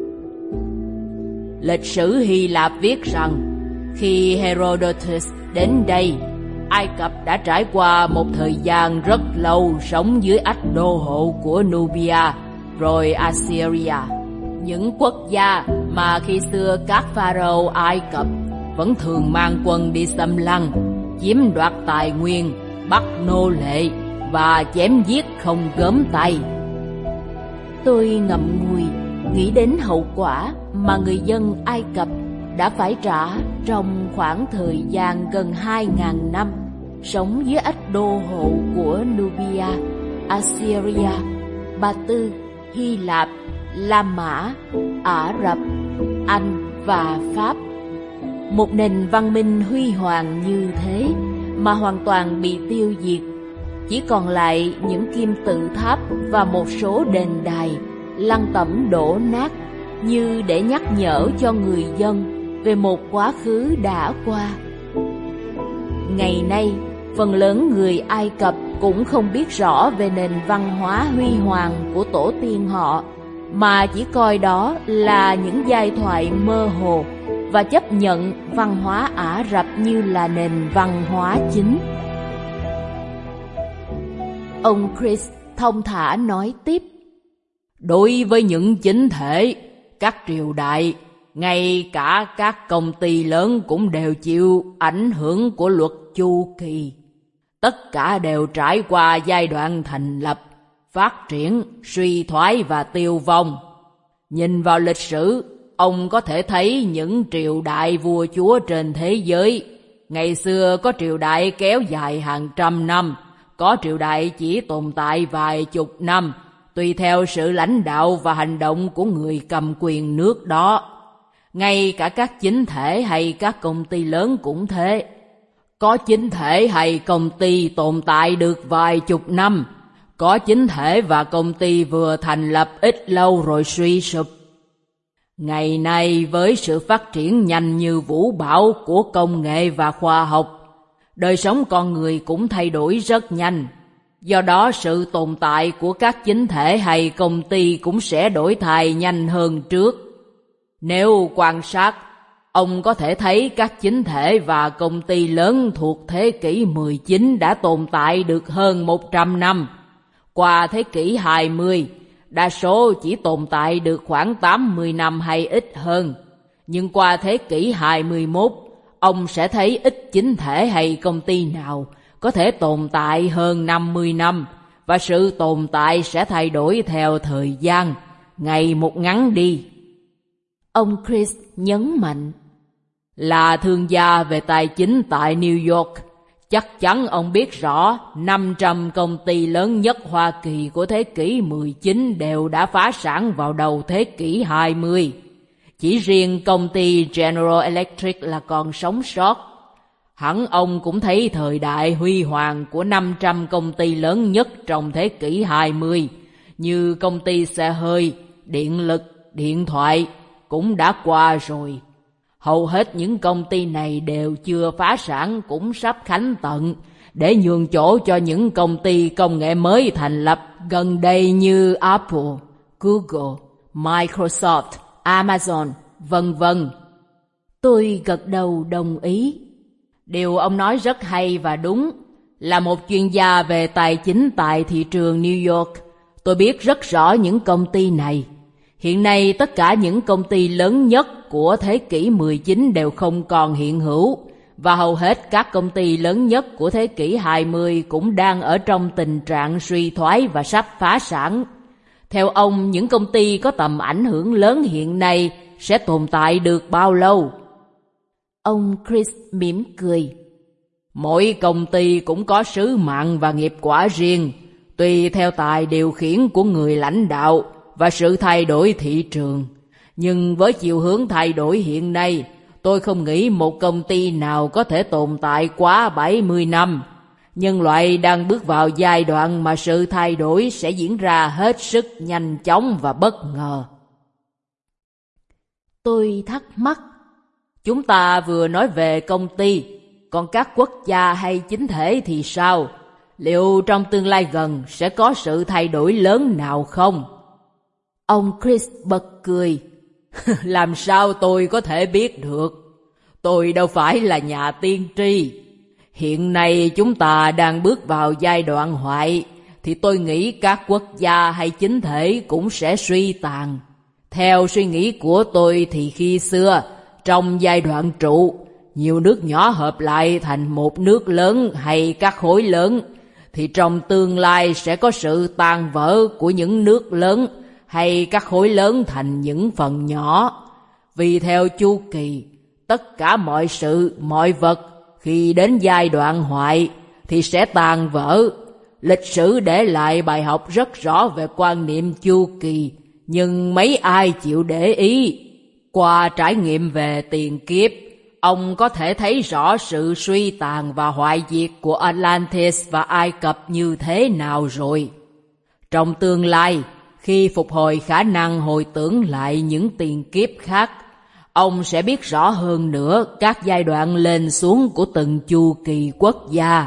Lịch sử Hy Lạp viết rằng, khi Herodotus đến đây, Ai Cập đã trải qua một thời gian rất lâu sống dưới ách đô hộ của Nubia, rồi Assyria. Những quốc gia mà khi xưa các pharaoh Ai Cập vẫn thường mang quân đi xâm lăng, chiếm đoạt tài nguyên, bắt nô lệ và chém giết không gớm tay. Tôi ngậm ngùi nghĩ đến hậu quả mà người dân Ai Cập đã phải trả trong khoảng thời gian gần 2.000 năm sống dưới ách đô hộ của Nubia, Assyria, Ba Tư, Hy Lạp, La Mã, Ả Rập, Anh và Pháp. Một nền văn minh huy hoàng như thế mà hoàn toàn bị tiêu diệt, chỉ còn lại những kim tự tháp và một số đền đài, lăng tẩm đổ nát, như để nhắc nhở cho người dân về một quá khứ đã qua. Ngày nay, phần lớn người Ai Cập cũng không biết rõ về nền văn hóa huy hoàng của tổ tiên họ, mà chỉ coi đó là những giai thoại mơ hồ và chấp nhận văn hóa Ả Rập như là nền văn hóa chính. Ông Chris thông thả nói tiếp: Đối với những chính thể, các triều đại, ngay cả các công ty lớn cũng đều chịu ảnh hưởng của luật chu kỳ. Tất cả đều trải qua giai đoạn thành lập, phát triển, suy thoái và tiêu vong. Nhìn vào lịch sử, ông có thể thấy những triều đại vua chúa trên thế giới. Ngày xưa có triều đại kéo dài hàng trăm năm, có triều đại chỉ tồn tại vài chục năm, tùy theo sự lãnh đạo và hành động của người cầm quyền nước đó. Ngay cả các chính thể hay các công ty lớn cũng thế. Có chính thể hay công ty tồn tại được vài chục năm, có chính thể và công ty vừa thành lập ít lâu rồi suy sụp. Ngày nay với sự phát triển nhanh như vũ bão của công nghệ và khoa học, đời sống con người cũng thay đổi rất nhanh. Do đó sự tồn tại của các chính thể hay công ty cũng sẽ đổi thay nhanh hơn trước. Nếu quan sát, ông có thể thấy các chính thể và công ty lớn thuộc thế kỷ 19 đã tồn tại được hơn 100 năm. Qua thế kỷ 20, đa số chỉ tồn tại được khoảng 80 năm hay ít hơn. Nhưng qua thế kỷ 21, ông sẽ thấy ít chính thể hay công ty nào có thể tồn tại hơn 50 năm, và sự tồn tại sẽ thay đổi theo thời gian, ngày một ngắn đi. Ông Chris nhấn mạnh: Là thương gia về tài chính tại New York, chắc chắn ông biết rõ 500 công ty lớn nhất Hoa Kỳ của thế kỷ 19 đều đã phá sản vào đầu thế kỷ 20. Chỉ riêng công ty General Electric là còn sống sót. Hẳn ông cũng thấy thời đại huy hoàng của 500 công ty lớn nhất trong thế kỷ 20, như công ty xe hơi, điện lực, điện thoại, cũng đã qua rồi. Hầu hết những công ty này đều chưa phá sản cũng sắp khánh tận, để nhường chỗ cho những công ty công nghệ mới thành lập gần đây như Apple, Google, Microsoft, Amazon, vân vân. Tôi gật đầu đồng ý. Điều ông nói rất hay và đúng. Là một chuyên gia về tài chính tại thị trường New York, tôi biết rất rõ những công ty này. Hiện nay tất cả những công ty lớn nhất của thế kỷ 19 đều không còn hiện hữu, và hầu hết các công ty lớn nhất của thế kỷ 20 cũng đang ở trong tình trạng suy thoái và sắp phá sản. Theo ông, những công ty có tầm ảnh hưởng lớn hiện nay sẽ tồn tại được bao lâu? Ông Chris mỉm cười. Mỗi công ty cũng có sứ mạng và nghiệp quả riêng, tùy theo tài điều khiển của người lãnh đạo và sự thay đổi thị trường. Nhưng với chiều hướng thay đổi hiện nay, tôi không nghĩ một công ty nào có thể tồn tại quá 70 năm. Nhân loại đang bước vào giai đoạn mà sự thay đổi sẽ diễn ra hết sức nhanh chóng và bất ngờ. Tôi thắc mắc. Chúng ta vừa nói về công ty, còn các quốc gia hay chính thể thì sao? Liệu trong tương lai gần sẽ có sự thay đổi lớn nào không? Ông Chris bật cười. Làm sao tôi có thể biết được? Tôi đâu phải là nhà tiên tri. Hiện nay chúng ta đang bước vào giai đoạn hoại, thì tôi nghĩ các quốc gia hay chính thể cũng sẽ suy tàn. Theo suy nghĩ của tôi thì khi xưa, trong giai đoạn trụ, nhiều nước nhỏ hợp lại thành một nước lớn hay các khối lớn, thì trong tương lai sẽ có sự tan vỡ của những nước lớn hay các khối lớn thành những phần nhỏ. Vì theo chu kỳ, tất cả mọi sự, mọi vật khi đến giai đoạn hoại thì sẽ tan vỡ. Lịch sử để lại bài học rất rõ về quan niệm chu kỳ, nhưng mấy ai chịu để ý. Qua trải nghiệm về tiền kiếp, ông có thể thấy rõ sự suy tàn và hoại diệt của Atlantis và Ai Cập như thế nào rồi. Trong tương lai, khi phục hồi khả năng hồi tưởng lại những tiền kiếp khác, ông sẽ biết rõ hơn nữa các giai đoạn lên xuống của từng chu kỳ quốc gia.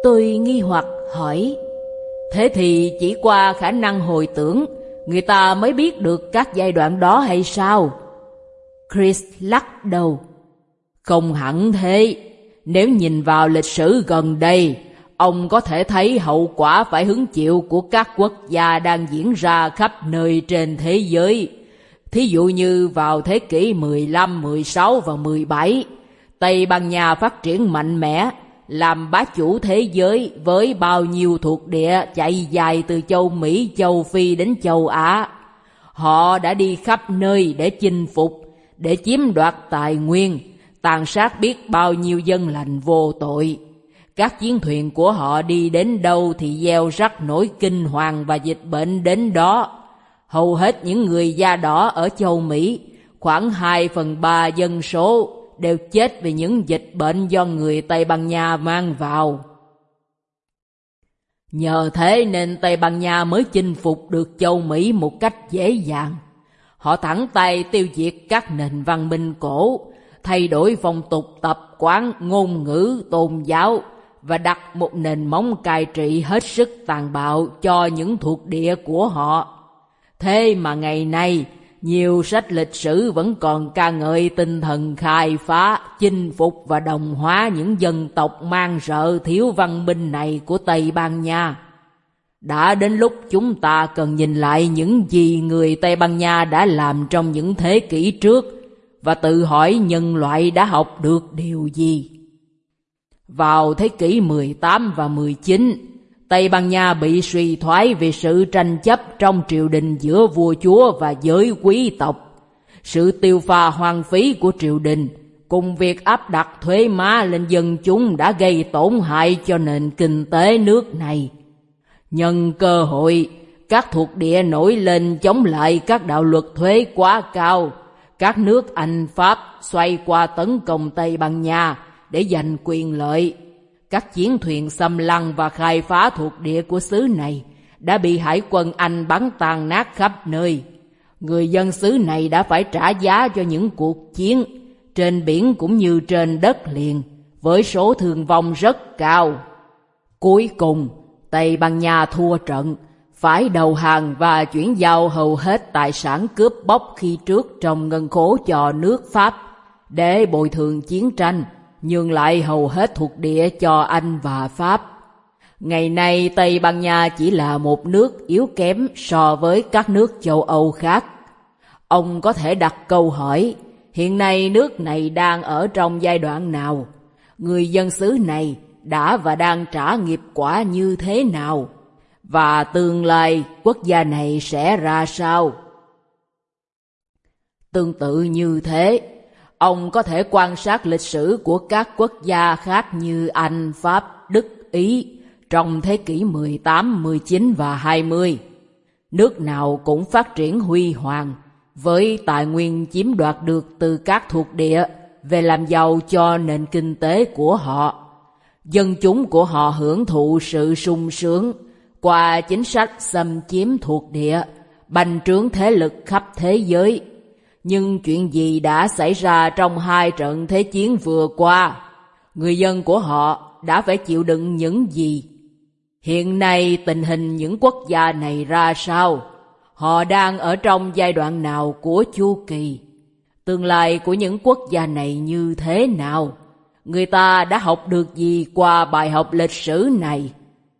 Tôi nghi hoặc hỏi: Thế thì chỉ qua khả năng hồi tưởng, người ta mới biết được các giai đoạn đó hay sao? Chris lắc đầu: Không hẳn thế. Nếu nhìn vào lịch sử gần đây, ông có thể thấy hậu quả phải hứng chịu của các quốc gia đang diễn ra khắp nơi trên thế giới. Thí dụ như vào thế kỷ 15, 16 và 17, Tây Ban Nha phát triển mạnh mẽ, làm bá chủ thế giới với bao nhiêu thuộc địa chạy dài từ châu Mỹ, châu Phi đến châu Á. Họ đã đi khắp nơi để chinh phục, để chiếm đoạt tài nguyên, tàn sát biết bao nhiêu dân lành vô tội. Các chiến thuyền của họ đi đến đâu thì gieo rắc nỗi kinh hoàng và dịch bệnh đến đó. Hầu hết những người da đỏ ở châu Mỹ, khoảng 2/3 dân số, đều chết vì những dịch bệnh do người Tây Ban Nha mang vào. Nhờ thế nên Tây Ban Nha mới chinh phục được châu Mỹ một cách dễ dàng. Họ thẳng tay tiêu diệt các nền văn minh cổ, thay đổi phong tục tập quán, ngôn ngữ, tôn giáo và đặt một nền móng cai trị hết sức tàn bạo cho những thuộc địa của họ. Thế mà ngày nay, nhiều sách lịch sử vẫn còn ca ngợi tinh thần khai phá, chinh phục và đồng hóa những dân tộc man rợ thiếu văn minh này của Tây Ban Nha. Đã đến lúc chúng ta cần nhìn lại những gì người Tây Ban Nha đã làm trong những thế kỷ trước và tự hỏi nhân loại đã học được điều gì. Vào thế kỷ 18 và 19, Tây Ban Nha bị suy thoái vì sự tranh chấp trong triều đình giữa vua chúa và giới quý tộc. Sự tiêu pha hoang phí của triều đình cùng việc áp đặt thuế má lên dân chúng đã gây tổn hại cho nền kinh tế nước này. Nhân cơ hội, các thuộc địa nổi lên chống lại các đạo luật thuế quá cao. Các nước Anh, Pháp xoay qua tấn công Tây Ban Nha để giành quyền lợi. Các chiến thuyền xâm lăng và khai phá thuộc địa của xứ này đã bị hải quân Anh bắn tàn nát khắp nơi. Người dân xứ này đã phải trả giá cho những cuộc chiến trên biển cũng như trên đất liền, với số thương vong rất cao. Cuối cùng, Tây Ban Nha thua trận, phải đầu hàng và chuyển giao hầu hết tài sản cướp bóc khi trước trong ngân khố cho nước Pháp để bồi thường chiến tranh, nhường lại hầu hết thuộc địa cho Anh và Pháp. Ngày nay Tây Ban Nha chỉ là một nước yếu kém so với các nước châu Âu khác. Ông có thể đặt câu hỏi, hiện nay nước này đang ở trong giai đoạn nào? Người dân xứ này đã và đang trả nghiệp quả như thế nào? Và tương lai quốc gia này sẽ ra sao? Tương tự như thế, ông có thể quan sát lịch sử của các quốc gia khác như Anh, Pháp, Đức, Ý trong thế kỷ 18, 19 và 20. Nước nào cũng phát triển huy hoàng với tài nguyên chiếm đoạt được từ các thuộc địa về làm giàu cho nền kinh tế của họ. Dân chúng của họ hưởng thụ sự sung sướng qua chính sách xâm chiếm thuộc địa, bành trướng thế lực khắp thế giới. Nhưng chuyện gì đã xảy ra trong 2 trận thế chiến vừa qua? Người dân của họ đã phải chịu đựng những gì? Hiện nay tình hình những quốc gia này ra sao? Họ đang ở trong giai đoạn nào của chu kỳ? Tương lai của những quốc gia này như thế nào? Người ta đã học được gì qua bài học lịch sử này?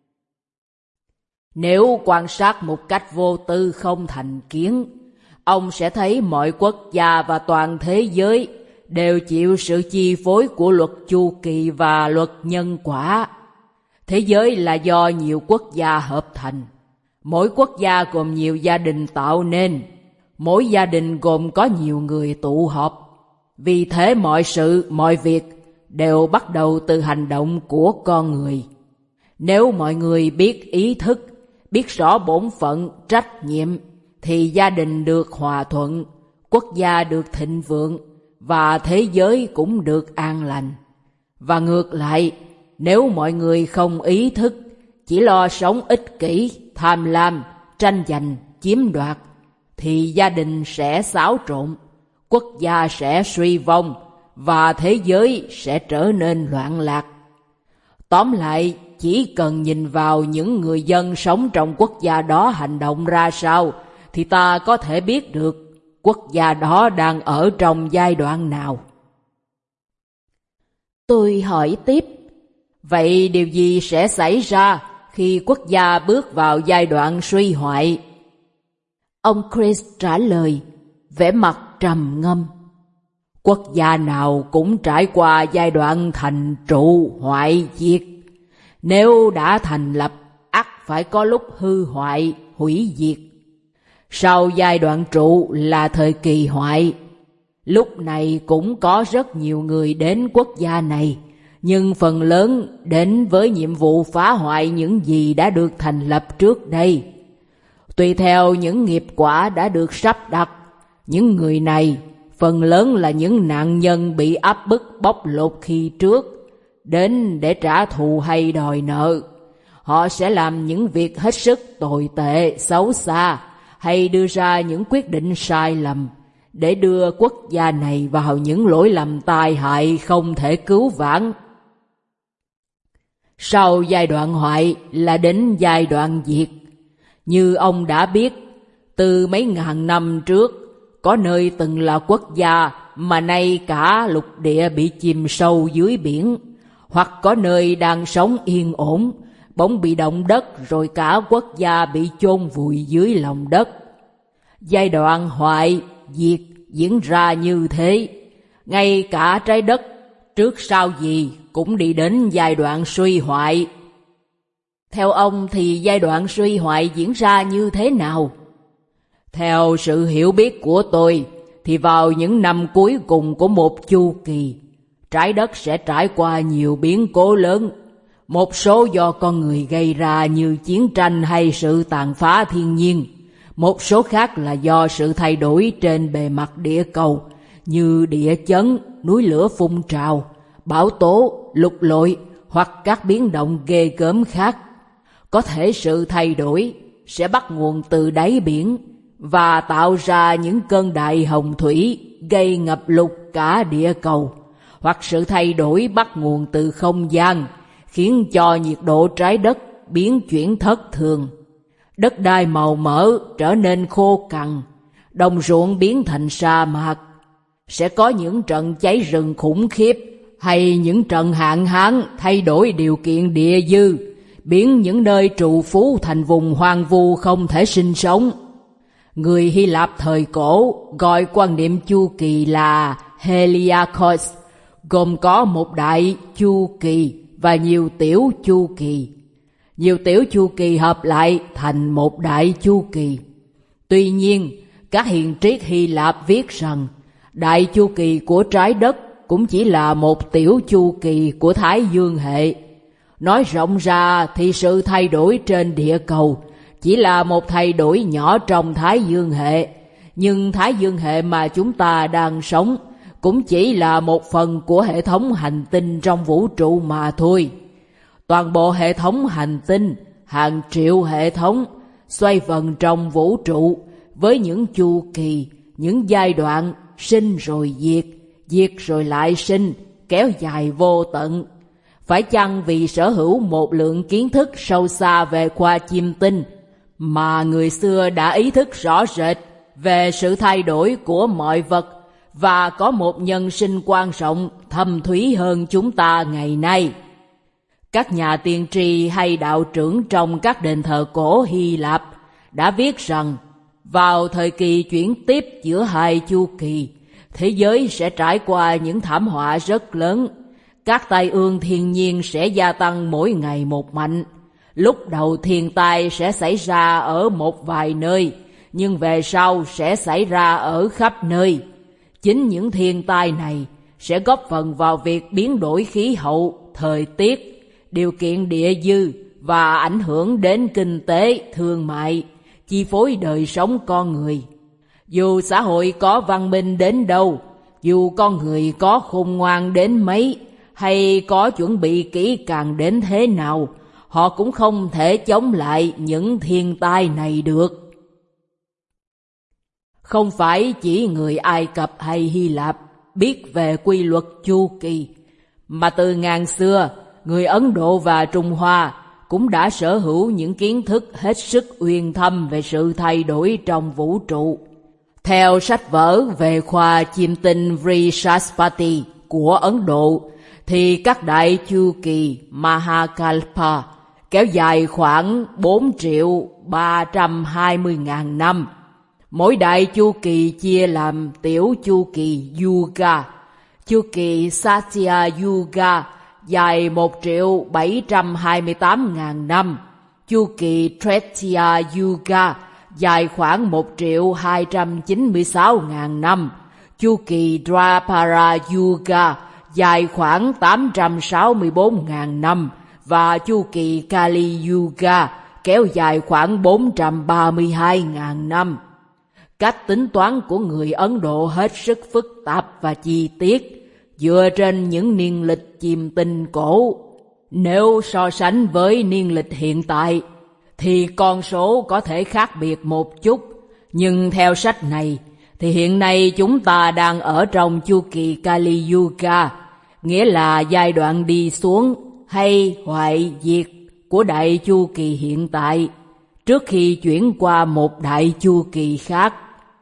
Nếu quan sát một cách vô tư không thành kiến, ông sẽ thấy mọi quốc gia và toàn thế giới đều chịu sự chi phối của luật chu kỳ và luật nhân quả. Thế giới là do nhiều quốc gia hợp thành. Mỗi quốc gia gồm nhiều gia đình tạo nên. Mỗi gia đình gồm có nhiều người tụ họp. Vì thế mọi sự, mọi việc đều bắt đầu từ hành động của con người. Nếu mọi người biết ý thức, biết rõ bổn phận, trách nhiệm, thì gia đình được hòa thuận, quốc gia được thịnh vượng và thế giới cũng được an lành. Và ngược lại, nếu mọi người không ý thức, chỉ lo sống ích kỷ, tham lam, tranh giành, chiếm đoạt, thì gia đình sẽ xáo trộn, quốc gia sẽ suy vong và thế giới sẽ trở nên loạn lạc. Tóm lại, chỉ cần nhìn vào những người dân sống trong quốc gia đó hành động ra sao, thì ta có thể biết được quốc gia đó đang ở trong giai đoạn nào. Tôi hỏi tiếp, vậy điều gì sẽ xảy ra khi quốc gia bước vào giai đoạn suy hoại? Ông Chris trả lời, vẻ mặt trầm ngâm. Quốc gia nào cũng trải qua giai đoạn thành trụ hoại diệt. Nếu đã thành lập, ắt phải có lúc hư hoại, hủy diệt. Sau giai đoạn trụ là thời kỳ hoại. Lúc này cũng có rất nhiều người đến quốc gia này, nhưng phần lớn đến với nhiệm vụ phá hoại những gì đã được thành lập trước đây. Tùy theo những nghiệp quả đã được sắp đặt, những người này phần lớn là những nạn nhân bị áp bức bóc lột khi trước, đến để trả thù hay đòi nợ. Họ sẽ làm những việc hết sức tồi tệ, xấu xa, hay đưa ra những quyết định sai lầm, để đưa quốc gia này vào những lỗi lầm tai hại không thể cứu vãn. Sau giai đoạn hoại là đến giai đoạn diệt. Như ông đã biết, từ mấy ngàn năm trước, có nơi từng là quốc gia mà nay cả lục địa bị chìm sâu dưới biển, hoặc có nơi đang sống yên ổn, bỗng bị động đất rồi cả quốc gia bị chôn vùi dưới lòng đất. Giai đoạn hoại, diệt diễn ra như thế. Ngay cả trái đất trước sau gì cũng đi đến giai đoạn suy hoại. Theo ông thì giai đoạn suy hoại diễn ra như thế nào? Theo sự hiểu biết của tôi, thì vào những năm cuối cùng của một chu kỳ, trái đất sẽ trải qua nhiều biến cố lớn. Một số do con người gây ra như chiến tranh hay sự tàn phá thiên nhiên. Một số khác là do sự thay đổi trên bề mặt địa cầu, như địa chấn, núi lửa phun trào, bão tố, lục lội hoặc các biến động ghê gớm khác. Có thể sự thay đổi sẽ bắt nguồn từ đáy biển và tạo ra những cơn đại hồng thủy gây ngập lụt cả địa cầu, hoặc sự thay đổi bắt nguồn từ không gian, khiến cho nhiệt độ trái đất biến chuyển thất thường. Đất đai màu mỡ trở nên khô cằn, đồng ruộng biến thành sa mạc. Sẽ có những trận cháy rừng khủng khiếp, hay những trận hạn hán thay đổi điều kiện địa dư, biến những nơi trù phú thành vùng hoang vu không thể sinh sống. Người Hy Lạp thời cổ gọi quan niệm chu kỳ là Heliakos, gồm có một đại chu kỳ và nhiều tiểu chu kỳ. Nhiều tiểu chu kỳ hợp lại thành một đại chu kỳ. Tuy nhiên, các hiền triết Hy Lạp viết rằng đại chu kỳ của trái đất cũng chỉ là một tiểu chu kỳ của Thái Dương hệ. Nói rộng ra thì sự thay đổi trên địa cầu chỉ là một thay đổi nhỏ trong Thái Dương hệ, nhưng Thái Dương hệ mà chúng ta đang sống cũng chỉ là một phần của hệ thống hành tinh trong vũ trụ mà thôi. Toàn bộ hệ thống hành tinh, hàng triệu hệ thống, xoay vần trong vũ trụ với những chu kỳ, những giai đoạn sinh rồi diệt, diệt rồi lại sinh, kéo dài vô tận. Phải chăng vì sở hữu một lượng kiến thức sâu xa về khoa chiêm tinh mà người xưa đã ý thức rõ rệt về sự thay đổi của mọi vật và có một nhân sinh quan trọng thâm thúy hơn chúng ta ngày nay? Các nhà tiên tri hay đạo trưởng trong các đền thờ cổ Hy Lạp đã viết rằng vào thời kỳ chuyển tiếp giữa hai chu kỳ, thế giới sẽ trải qua những thảm họa rất lớn. Các tai ương thiên nhiên sẽ gia tăng mỗi ngày một mạnh. Lúc đầu thiên tai sẽ xảy ra ở một vài nơi, nhưng về sau sẽ xảy ra ở khắp nơi. Chính những thiên tai này sẽ góp phần vào việc biến đổi khí hậu, thời tiết, điều kiện địa dư và ảnh hưởng đến kinh tế, thương mại, chi phối đời sống con người. Dù xã hội có văn minh đến đâu, dù con người có khôn ngoan đến mấy, hay có chuẩn bị kỹ càng đến thế nào, họ cũng không thể chống lại những thiên tai này được. Không phải chỉ người Ai Cập hay Hy Lạp biết về quy luật chu kỳ, mà từ ngàn xưa, người Ấn Độ và Trung Hoa cũng đã sở hữu những kiến thức hết sức uyên thâm về sự thay đổi trong vũ trụ. Theo sách vở về khoa chiêm tinh Vrihaspati của Ấn Độ, thì các đại chu kỳ Mahakalpa kéo dài khoảng 4.320.000 năm. Mỗi đại chu kỳ chia làm tiểu chu kỳ Yuga, chu kỳ Satya Yuga dài 1.728.000 năm, chu kỳ Tretiya Yuga dài khoảng 1.296.000 năm, chu kỳ Dwapara Yuga dài khoảng 864.000 năm và chu kỳ Kali Yuga kéo dài khoảng 432.000 năm. Cách tính toán của người Ấn Độ hết sức phức tạp và chi tiết, dựa trên những niên lịch chiêm tinh cổ. Nếu so sánh với niên lịch hiện tại, thì con số có thể khác biệt một chút, nhưng theo sách này, thì hiện nay chúng ta đang ở trong chu kỳ Kali Yuga, nghĩa là giai đoạn đi xuống hay hoại diệt của đại chu kỳ hiện tại, trước khi chuyển qua một đại chu kỳ khác.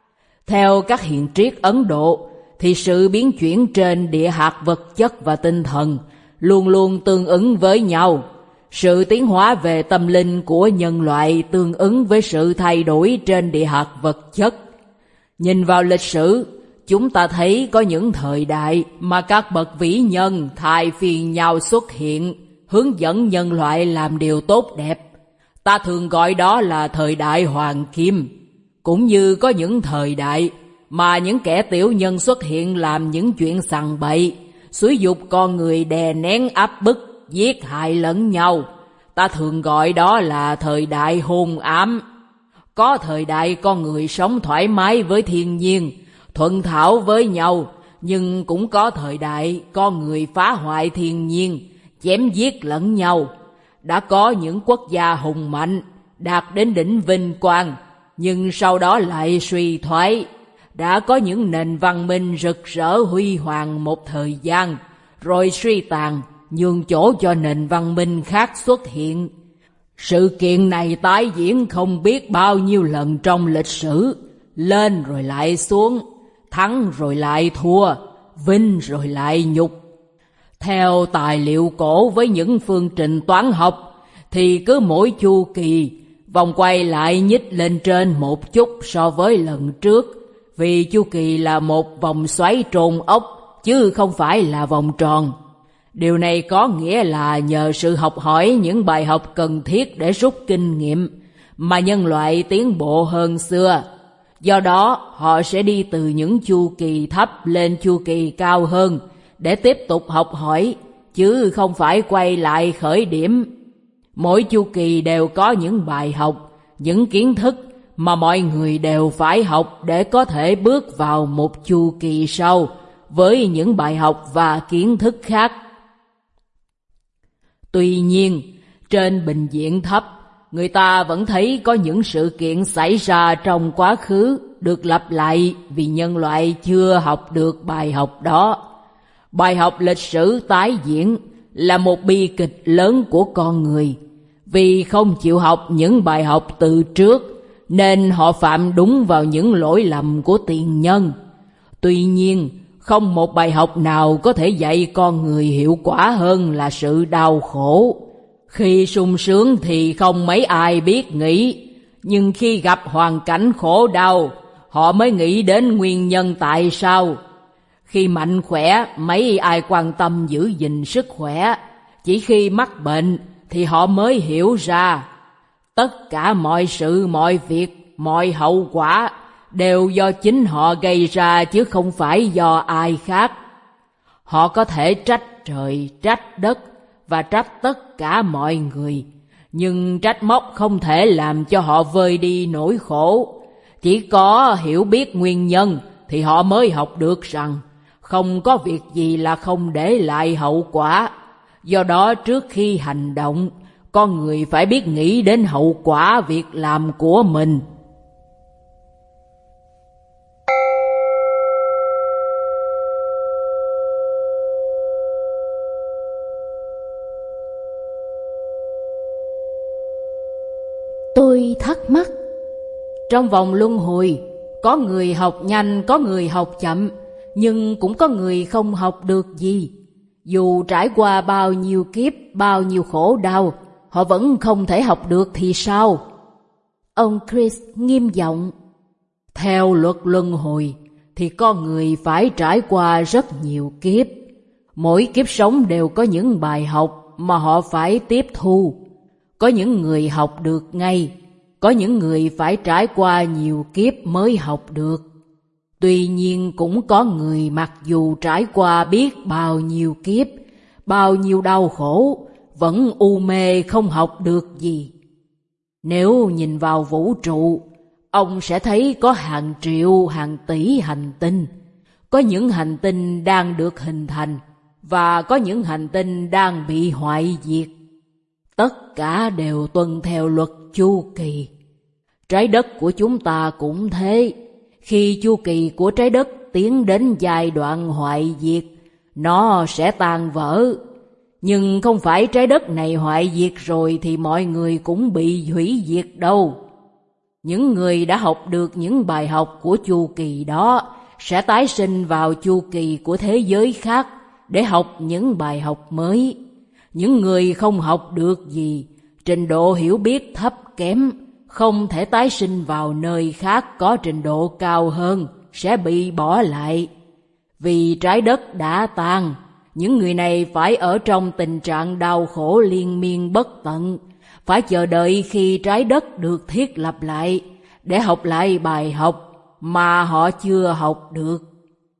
Theo các hiền triết Ấn Độ, thì sự biến chuyển trên địa hạt vật chất và tinh thần luôn luôn tương ứng với nhau. Sự tiến hóa về tâm linh của nhân loại tương ứng với sự thay đổi trên địa hạt vật chất. Nhìn vào lịch sử, chúng ta thấy có những thời đại mà các bậc vĩ nhân thay phiên nhau xuất hiện, hướng dẫn nhân loại làm điều tốt đẹp. Ta thường gọi đó là thời đại hoàng kim. Cũng như có những thời đại mà những kẻ tiểu nhân xuất hiện làm những chuyện sằng bậy, xúi giục con người đè nén áp bức, giết hại lẫn nhau. Ta thường gọi đó là thời đại hôn ám. Có thời đại con người sống thoải mái với thiên nhiên, thuận thảo với nhau, nhưng cũng có thời đại con người phá hoại thiên nhiên, chém giết lẫn nhau. Đã có những quốc gia hùng mạnh, đạt đến đỉnh vinh quang, nhưng sau đó lại suy thoái. Đã có những nền văn minh rực rỡ huy hoàng một thời gian, rồi suy tàn, nhường chỗ cho nền văn minh khác xuất hiện. Sự kiện này tái diễn không biết bao nhiêu lần trong lịch sử, lên rồi lại xuống, thắng rồi lại thua, vinh rồi lại nhục. Theo tài liệu cổ với những phương trình toán học, thì cứ mỗi chu kỳ, vòng quay lại nhích lên trên một chút so với lần trước, vì chu kỳ là một vòng xoáy trôn ốc, chứ không phải là vòng tròn. Điều này có nghĩa là nhờ sự học hỏi những bài học cần thiết để rút kinh nghiệm, mà nhân loại tiến bộ hơn xưa. Do đó, họ sẽ đi từ những chu kỳ thấp lên chu kỳ cao hơn, để tiếp tục học hỏi, chứ không phải quay lại khởi điểm. Mỗi chu kỳ đều có những bài học, những kiến thức mà mọi người đều phải học để có thể bước vào một chu kỳ sau với những bài học và kiến thức khác. Tuy nhiên, trên bình diện thấp, người ta vẫn thấy có những sự kiện xảy ra trong quá khứ được lặp lại vì nhân loại chưa học được bài học đó. Bài học lịch sử tái diễn là một bi kịch lớn của con người. Vì không chịu học những bài học từ trước, nên họ phạm đúng vào những lỗi lầm của tiền nhân. Tuy nhiên, không một bài học nào có thể dạy con người hiệu quả hơn là sự đau khổ. Khi sung sướng thì không mấy ai biết nghĩ, nhưng khi gặp hoàn cảnh khổ đau, họ mới nghĩ đến nguyên nhân tại sao. Khi mạnh khỏe, mấy ai quan tâm giữ gìn sức khỏe. Chỉ khi mắc bệnh thì họ mới hiểu ra tất cả mọi sự, mọi việc, mọi hậu quả đều do chính họ gây ra chứ không phải do ai khác. Họ có thể trách trời, trách đất và trách tất cả mọi người, nhưng trách móc không thể làm cho họ vơi đi nỗi khổ. Chỉ có hiểu biết nguyên nhân thì họ mới học được rằng không có việc gì là không để lại hậu quả. Do đó trước khi hành động, con người phải biết nghĩ đến hậu quả việc làm của mình. thắc mắc. Trong vòng luân hồi, có người học nhanh, có người học chậm, nhưng cũng có người không học được gì. Dù trải qua bao nhiêu kiếp, bao nhiêu khổ đau, họ vẫn không thể học được thì sao? Ông Chris nghiêm giọng. Theo luật luân hồi thì con người phải trải qua rất nhiều kiếp. Mỗi kiếp sống đều có những bài học mà họ phải tiếp thu. Có những người học được ngay, có những người phải trải qua nhiều kiếp mới học được. Tuy nhiên cũng có người mặc dù trải qua biết bao nhiêu kiếp, bao nhiêu đau khổ, vẫn u mê không học được gì. Nếu nhìn vào vũ trụ, ông sẽ thấy có hàng triệu, hàng tỷ hành tinh. Có những hành tinh đang được hình thành, và có những hành tinh đang bị hoại diệt. Tất cả đều tuân theo luật chu kỳ. Trái đất của chúng ta cũng thế. Khi chu kỳ của trái đất tiến đến giai đoạn hoại diệt, nó sẽ tan vỡ. Nhưng không phải trái đất này hoại diệt rồi thì mọi người cũng bị hủy diệt đâu. Những người đã học được những bài học của chu kỳ đó sẽ tái sinh vào chu kỳ của thế giới khác để học những bài học mới. Những người không học được gì, trình độ hiểu biết thấp kém, không thể tái sinh vào nơi khác có trình độ cao hơn, sẽ bị bỏ lại. Vì trái đất đã tan, những người này phải ở trong tình trạng đau khổ liên miên bất tận, phải chờ đợi khi trái đất được thiết lập lại, để học lại bài học mà họ chưa học được.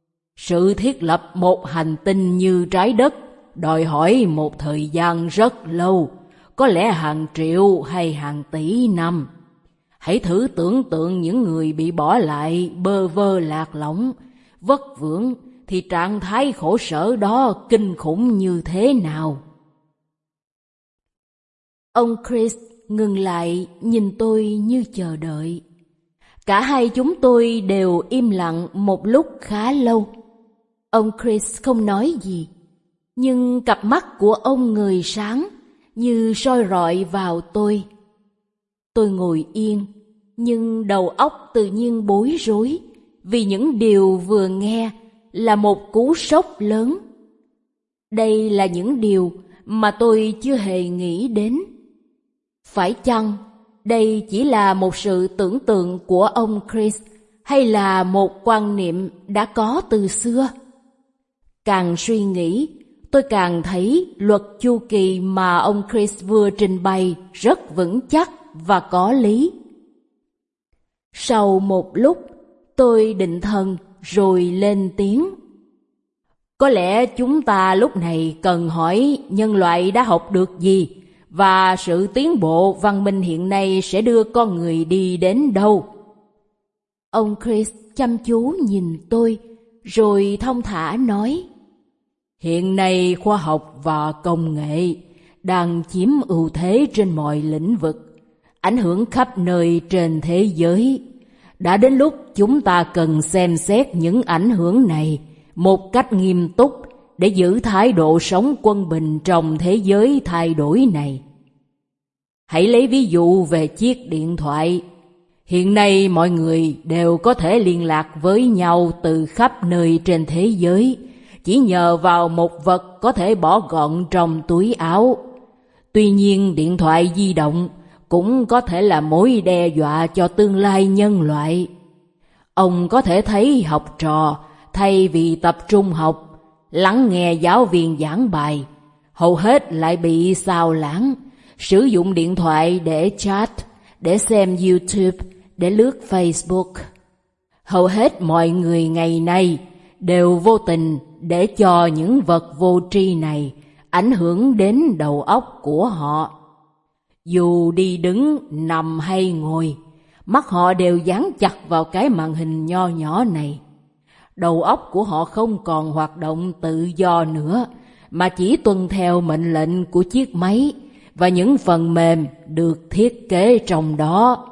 Sự thiết lập một hành tinh như trái đất đòi hỏi một thời gian rất lâu, có lẽ hàng triệu hay hàng tỷ năm. Hãy thử tưởng tượng những người bị bỏ lại bơ vơ lạc lõng, vất vưởng, thì trạng thái khổ sở đó kinh khủng như thế nào? Ông Chris ngừng lại nhìn tôi như chờ đợi. Cả hai chúng tôi đều im lặng một lúc khá lâu. Ông Chris không nói gì, nhưng cặp mắt của ông ngời sáng như soi rọi vào tôi. Tôi ngồi yên, nhưng đầu óc tự nhiên bối rối vì những điều vừa nghe là một cú sốc lớn. Đây là những điều mà tôi chưa hề nghĩ đến. Phải chăng đây chỉ là một sự tưởng tượng của ông Chris hay là một quan niệm đã có từ xưa? Càng suy nghĩ, tôi càng thấy luật chu kỳ mà ông Chris vừa trình bày rất vững chắc và có lý. Sau một lúc, tôi định thần rồi lên tiếng. Có lẽ chúng ta lúc này cần hỏi nhân loại đã học được gì và sự tiến bộ văn minh hiện nay sẽ đưa con người đi đến đâu. Ông Chris chăm chú nhìn tôi rồi thong thả nói: Hiện nay khoa học và công nghệ đang chiếm ưu thế trên mọi lĩnh vực, ảnh hưởng khắp nơi trên thế giới. Đã đến lúc chúng ta cần xem xét những ảnh hưởng này một cách nghiêm túc để giữ thái độ sống quân bình trong thế giới thay đổi này. Hãy lấy ví dụ về chiếc điện thoại. Hiện nay mọi người đều có thể liên lạc với nhau từ khắp nơi trên thế giới, chỉ nhờ vào một vật có thể bỏ gọn trong túi áo. Tuy nhiên, điện thoại di động cũng có thể là mối đe dọa cho tương lai nhân loại. Ông có thể thấy học trò thay vì tập trung học, lắng nghe giáo viên giảng bài, hầu hết lại bị xao lãng, sử dụng điện thoại để chat, để xem YouTube, để lướt Facebook. Hầu hết mọi người ngày nay đều vô tình để cho những vật vô tri này ảnh hưởng đến đầu óc của họ. Dù đi đứng, nằm hay ngồi, mắt họ đều dán chặt vào cái màn hình nho nhỏ này. Đầu óc của họ không còn hoạt động tự do nữa, mà chỉ tuân theo mệnh lệnh của chiếc máy và những phần mềm được thiết kế trong đó.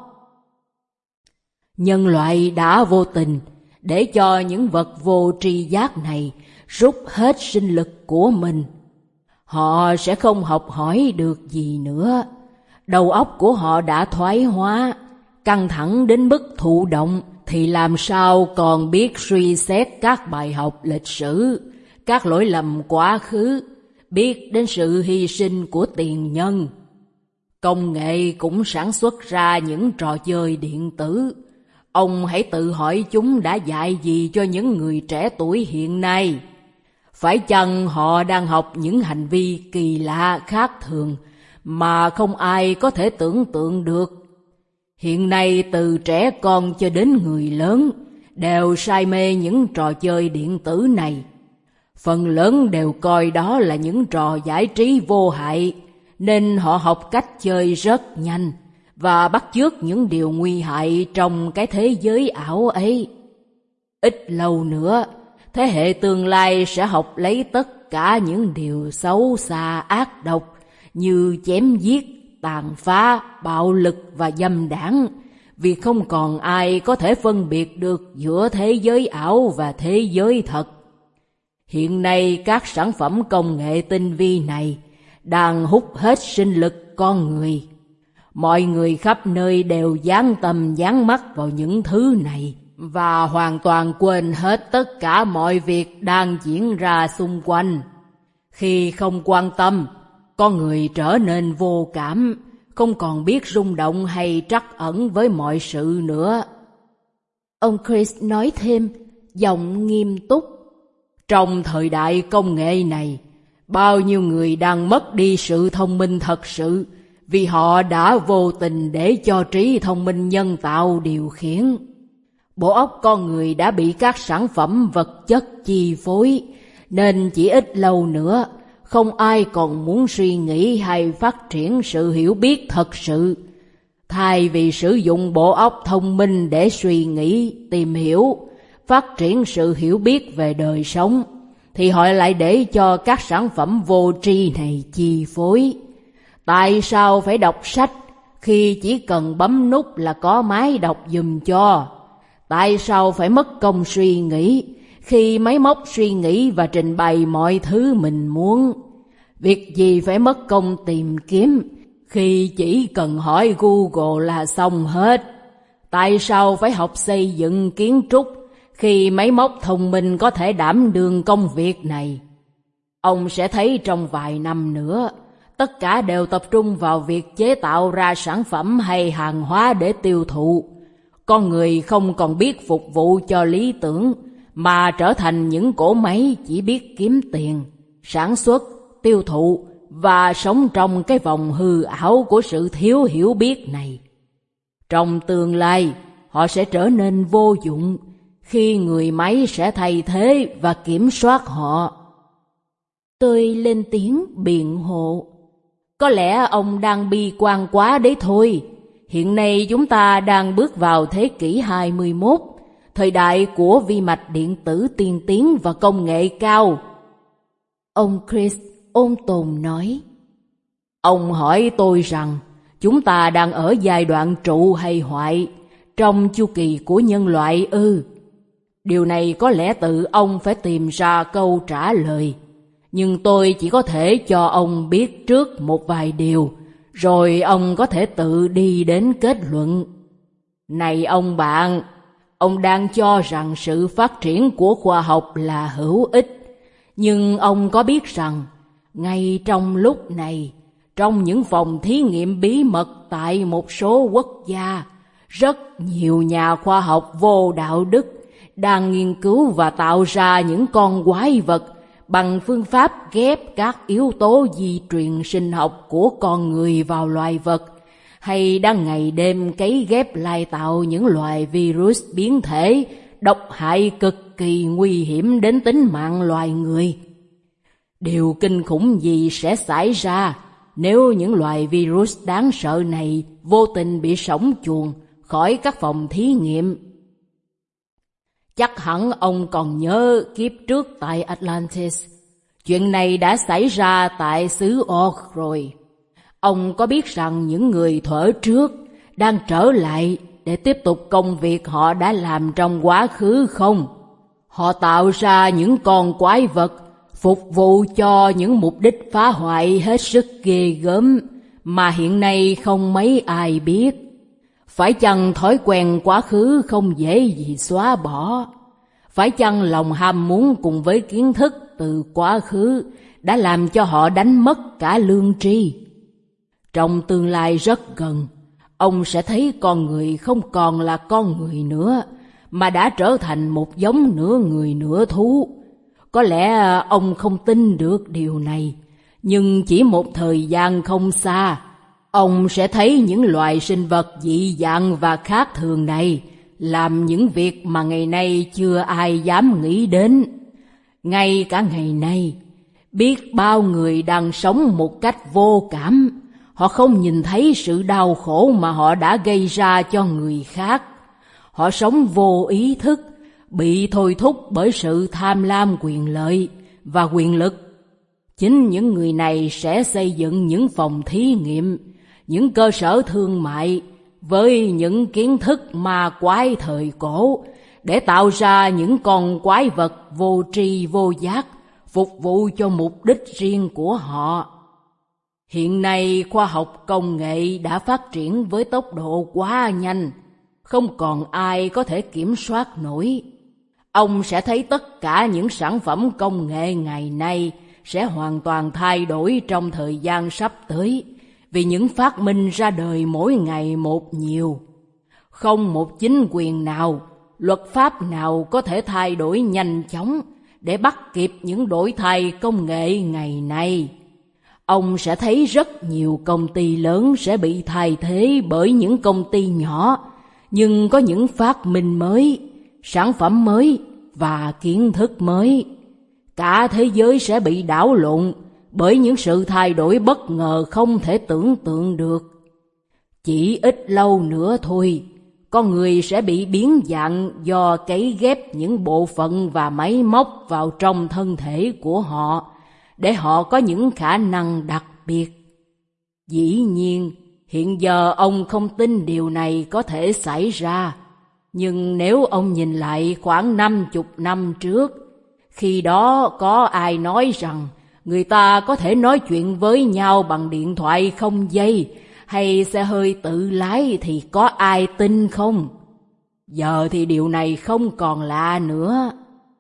Nhân loại đã vô tình để cho những vật vô tri giác này rút hết sinh lực của mình. Họ sẽ không học hỏi được gì nữa. Đầu óc của họ đã thoái hóa, căng thẳng đến mức thụ động, thì làm sao còn biết suy xét các bài học lịch sử, các lỗi lầm quá khứ, biết đến sự hy sinh của tiền nhân. Công nghệ cũng sản xuất ra những trò chơi điện tử. Ông hãy tự hỏi chúng đã dạy gì cho những người trẻ tuổi hiện nay. Phải chăng họ đang học những hành vi kỳ lạ khác thường mà không ai có thể tưởng tượng được? Hiện nay từ trẻ con cho đến người lớn đều say mê những trò chơi điện tử này. Phần lớn đều coi đó là những trò giải trí vô hại, nên họ học cách chơi rất nhanh và bắt chước những điều nguy hại trong cái thế giới ảo ấy. Ít lâu nữa, thế hệ tương lai sẽ học lấy tất cả những điều xấu xa ác độc như chém giết, tàn phá, bạo lực và dâm đãng, vì không còn ai có thể phân biệt được giữa thế giới ảo và thế giới thật. Hiện nay các sản phẩm công nghệ tinh vi này đang hút hết sinh lực con người. Mọi người khắp nơi đều dán tâm dán mắt vào những thứ này và hoàn toàn quên hết tất cả mọi việc đang diễn ra xung quanh. Khi không quan tâm, con người trở nên vô cảm, không còn biết rung động hay trắc ẩn với mọi sự nữa. Ông Chris nói thêm, giọng nghiêm túc. Trong thời đại công nghệ này, bao nhiêu người đang mất đi sự thông minh thật sự vì họ đã vô tình để cho trí thông minh nhân tạo điều khiển. Bộ óc con người đã bị các sản phẩm vật chất chi phối, nên chỉ ít lâu nữa, không ai còn muốn suy nghĩ hay phát triển sự hiểu biết thật sự. Thay vì sử dụng bộ óc thông minh để suy nghĩ, tìm hiểu, phát triển sự hiểu biết về đời sống, thì họ lại để cho các sản phẩm vô tri này chi phối. Tại sao phải đọc sách khi chỉ cần bấm nút là có máy đọc giùm cho? Tại sao phải mất công suy nghĩ khi máy móc suy nghĩ và trình bày mọi thứ mình muốn? Việc gì phải mất công tìm kiếm khi chỉ cần hỏi Google là xong hết? Tại sao phải học xây dựng kiến trúc khi máy móc thông minh có thể đảm đương công việc này? Ông sẽ thấy trong vài năm nữa, tất cả đều tập trung vào việc chế tạo ra sản phẩm hay hàng hóa để tiêu thụ. Con người không còn biết phục vụ cho lý tưởng, mà trở thành những cỗ máy chỉ biết kiếm tiền, sản xuất, tiêu thụ và sống trong cái vòng hư ảo của sự thiếu hiểu biết này. Trong tương lai, họ sẽ trở nên vô dụng khi người máy sẽ thay thế và kiểm soát họ. Tôi lên tiếng biện hộ. Có lẽ ông đang bi quan quá đấy thôi. Hiện nay chúng ta đang bước vào thế kỷ 21, thời đại của vi mạch điện tử tiên tiến và công nghệ cao. Ông Chris ôn tồn nói. Ông hỏi tôi rằng chúng ta đang ở giai đoạn trụ hay hoại trong chu kỳ của nhân loại ư? Điều này có lẽ tự ông phải tìm ra câu trả lời. Nhưng tôi chỉ có thể cho ông biết trước một vài điều, rồi ông có thể tự đi đến kết luận. Này ông bạn, ông đang cho rằng sự phát triển của khoa học là hữu ích. Nhưng ông có biết rằng, ngay trong lúc này, trong những phòng thí nghiệm bí mật tại một số quốc gia, rất nhiều nhà khoa học vô đạo đức đang nghiên cứu và tạo ra những con quái vật bằng phương pháp ghép các yếu tố di truyền sinh học của con người vào loài vật, hay đang ngày đêm cấy ghép lai tạo những loài virus biến thể độc hại cực kỳ nguy hiểm đến tính mạng loài người. Điều kinh khủng gì sẽ xảy ra nếu những loài virus đáng sợ này vô tình bị sổng chuồn khỏi các phòng thí nghiệm? Chắc hẳn ông còn nhớ kiếp trước tại Atlantis. Chuyện này đã xảy ra tại xứ Orc rồi. Ông có biết rằng những người thuở trước đang trở lại để tiếp tục công việc họ đã làm trong quá khứ không? Họ tạo ra những con quái vật phục vụ cho những mục đích phá hoại hết sức ghê gớm mà hiện nay không mấy ai biết. Phải chăng thói quen quá khứ không dễ gì xóa bỏ? Phải chăng lòng ham muốn cùng với kiến thức từ quá khứ đã làm cho họ đánh mất cả lương tri? Trong tương lai rất gần, ông sẽ thấy con người không còn là con người nữa, mà đã trở thành một giống nửa người nửa thú. Có lẽ ông không tin được điều này, nhưng chỉ một thời gian không xa, ông sẽ thấy những loài sinh vật dị dạng và khác thường này làm những việc mà ngày nay chưa ai dám nghĩ đến. Ngay cả ngày nay, biết bao người đang sống một cách vô cảm. Họ không nhìn thấy sự đau khổ mà họ đã gây ra cho người khác. Họ sống vô ý thức, bị thôi thúc bởi sự tham lam quyền lợi và quyền lực. Chính những người này sẽ xây dựng những phòng thí nghiệm, những cơ sở thương mại với những kiến thức ma quái thời cổ để tạo ra những con quái vật vô tri vô giác phục vụ cho mục đích riêng của họ. Hiện nay khoa học công nghệ đã phát triển với tốc độ quá nhanh, không còn ai có thể kiểm soát nổi. Ông sẽ thấy tất cả những sản phẩm công nghệ ngày nay sẽ hoàn toàn thay đổi trong thời gian sắp tới, vì những phát minh ra đời mỗi ngày một nhiều. Không một chính quyền nào, luật pháp nào có thể thay đổi nhanh chóng để bắt kịp những đổi thay công nghệ ngày nay. Ông sẽ thấy rất nhiều công ty lớn sẽ bị thay thế bởi những công ty nhỏ, nhưng có những phát minh mới, sản phẩm mới và kiến thức mới. Cả thế giới sẽ bị đảo lộn bởi những sự thay đổi bất ngờ không thể tưởng tượng được. Chỉ ít lâu nữa thôi, con người sẽ bị biến dạng do cấy ghép những bộ phận và máy móc vào trong thân thể của họ, để họ có những khả năng đặc biệt. Dĩ nhiên, hiện giờ ông không tin điều này có thể xảy ra, nhưng nếu ông nhìn lại khoảng 50 năm trước, khi đó có ai nói rằng người ta có thể nói chuyện với nhau bằng điện thoại không dây hay xe hơi tự lái thì có ai tin không? Giờ thì điều này không còn lạ nữa.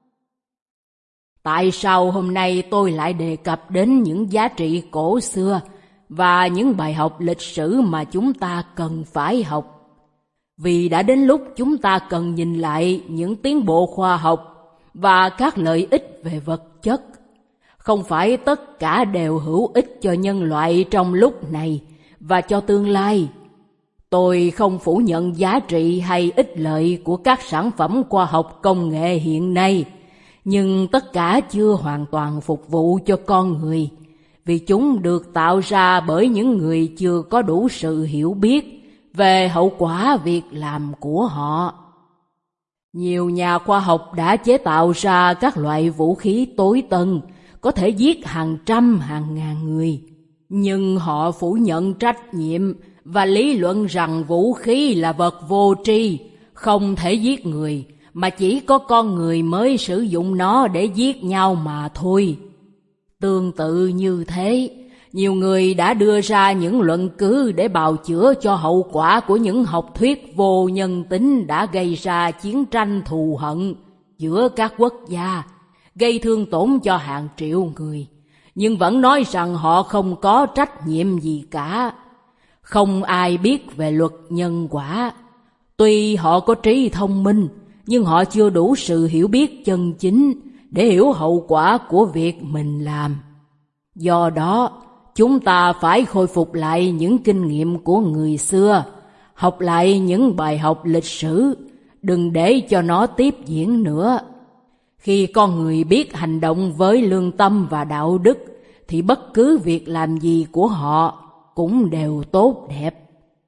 Tại sao hôm nay tôi lại đề cập đến những giá trị cổ xưa và những bài học lịch sử mà chúng ta cần phải học? Vì đã đến lúc chúng ta cần nhìn lại những tiến bộ khoa học và các lợi ích về vật chất. Không phải tất cả đều hữu ích cho nhân loại trong lúc này và cho tương lai. Tôi không phủ nhận giá trị hay ích lợi của các sản phẩm khoa học công nghệ hiện nay, nhưng tất cả chưa hoàn toàn phục vụ cho con người, vì chúng được tạo ra bởi những người chưa có đủ sự hiểu biết về hậu quả việc làm của họ. Nhiều nhà khoa học đã chế tạo ra các loại vũ khí tối tân có thể giết hàng trăm hàng ngàn người, nhưng họ phủ nhận trách nhiệm và lý luận rằng vũ khí là vật vô tri, không thể giết người, mà chỉ có con người mới sử dụng nó để giết nhau mà thôi. Tương tự như thế, nhiều người đã đưa ra những luận cứ để bào chữa cho hậu quả của những học thuyết vô nhân tính đã gây ra chiến tranh thù hận giữa các quốc gia, gây thương tổn cho hàng triệu người, nhưng vẫn nói rằng họ không có trách nhiệm gì cả. Không ai biết về luật nhân quả. Tuy họ có trí thông minh, nhưng họ chưa đủ sự hiểu biết chân chính để hiểu hậu quả của việc mình làm. Do đó, chúng ta phải khôi phục lại những kinh nghiệm của người xưa, học lại những bài học lịch sử, đừng để cho nó tiếp diễn nữa. Khi con người biết hành động với lương tâm và đạo đức, thì bất cứ việc làm gì của họ cũng đều tốt đẹp.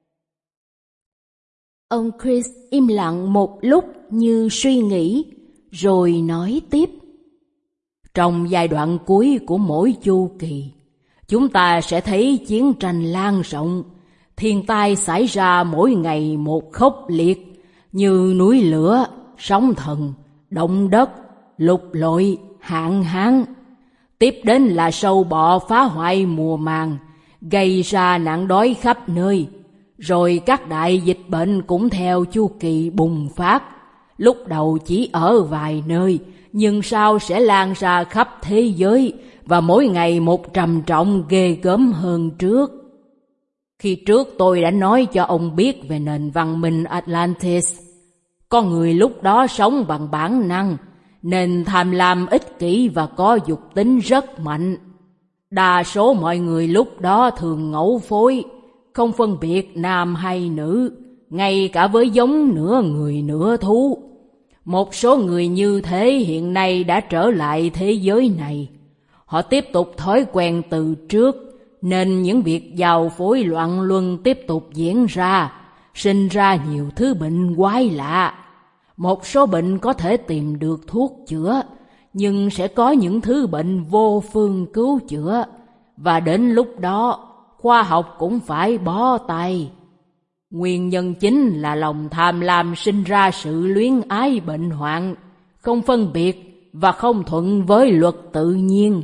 Ông Chris im lặng một lúc như suy nghĩ, rồi nói tiếp. Trong giai đoạn cuối của mỗi chu kỳ, chúng ta sẽ thấy chiến tranh lan rộng, thiên tai xảy ra mỗi ngày một khốc liệt, như núi lửa, sóng thần, động đất, lục lội, hạn hán. Tiếp đến là sâu bọ phá hoại mùa màng, gây ra nạn đói khắp nơi, rồi các đại dịch bệnh cũng theo chu kỳ bùng phát. Lúc đầu chỉ ở vài nơi, nhưng sau sẽ lan ra khắp thế giới và mỗi ngày một trầm trọng ghê gớm hơn trước. Khi trước tôi đã nói cho ông biết về nền văn minh Atlantis. Con người lúc đó sống bằng bản năng, nên tham lam ích kỷ và có dục tính rất mạnh. Đa số mọi người lúc đó thường ngẫu phối, không phân biệt nam hay nữ, ngay cả với giống nửa người nửa thú. Một số người như thế hiện nay đã trở lại thế giới này. Họ tiếp tục thói quen từ trước, nên những việc giao phối loạn luân tiếp tục diễn ra, sinh ra nhiều thứ bệnh quái lạ. Một số bệnh có thể tìm được thuốc chữa, nhưng sẽ có những thứ bệnh vô phương cứu chữa, và đến lúc đó khoa học cũng phải bó tay. Nguyên nhân chính là lòng tham lam sinh ra sự luyến ái bệnh hoạn, không phân biệt và không thuận với luật tự nhiên.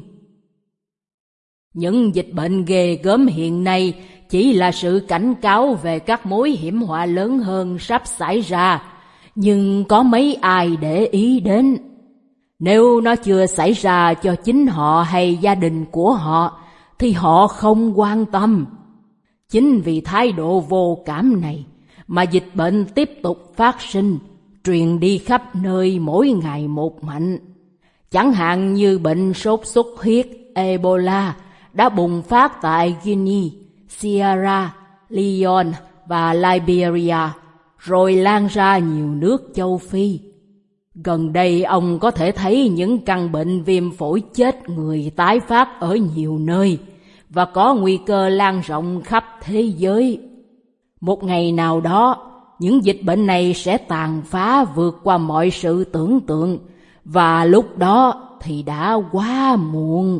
Những dịch bệnh ghê gớm hiện nay chỉ là sự cảnh cáo về các mối hiểm họa lớn hơn sắp xảy ra, nhưng có mấy ai để ý đến. Nếu nó chưa xảy ra cho chính họ hay gia đình của họ, thì họ không quan tâm. Chính vì thái độ vô cảm này mà dịch bệnh tiếp tục phát sinh, truyền đi khắp nơi mỗi ngày một mạnh. Chẳng hạn như bệnh sốt xuất huyết Ebola đã bùng phát tại Guinea, Sierra Leone và Liberia, rồi lan ra nhiều nước châu Phi. Gần đây ông có thể thấy những căn bệnh viêm phổi chết người tái phát ở nhiều nơi và có nguy cơ lan rộng khắp thế giới. Một ngày nào đó, những dịch bệnh này sẽ tàn phá vượt qua mọi sự tưởng tượng, và lúc đó thì đã quá muộn.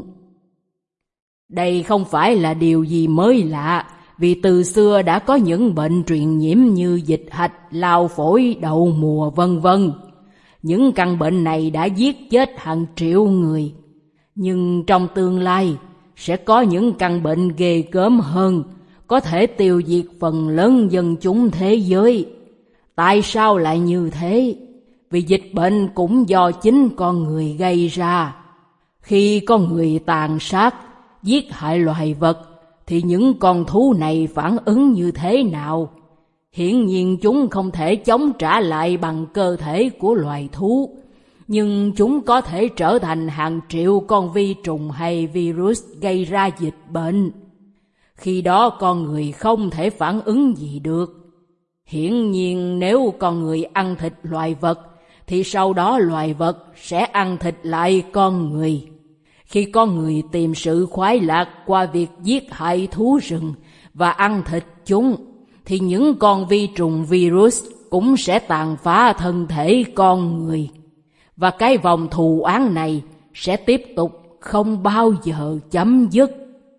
Đây không phải là điều gì mới lạ, vì từ xưa đã có những bệnh truyền nhiễm như dịch hạch, lao phổi, đậu mùa vân vân. Những căn bệnh này đã giết chết hàng triệu người. Nhưng trong tương lai, sẽ có những căn bệnh ghê gớm hơn, có thể tiêu diệt phần lớn dân chúng thế giới. Tại sao lại như thế? Vì dịch bệnh cũng do chính con người gây ra. Khi con người tàn sát, giết hại loài vật, thì những con thú này phản ứng như thế nào? Hiển nhiên chúng không thể chống trả lại bằng cơ thể của loài thú, nhưng chúng có thể trở thành hàng triệu con vi trùng hay virus gây ra dịch bệnh. Khi đó con người không thể phản ứng gì được. Hiển nhiên nếu con người ăn thịt loài vật, thì sau đó loài vật sẽ ăn thịt lại con người. Khi con người tìm sự khoái lạc qua việc giết hại thú rừng và ăn thịt chúng, thì những con vi trùng virus cũng sẽ tàn phá thân thể con người. Và cái vòng thù oán này sẽ tiếp tục không bao giờ chấm dứt.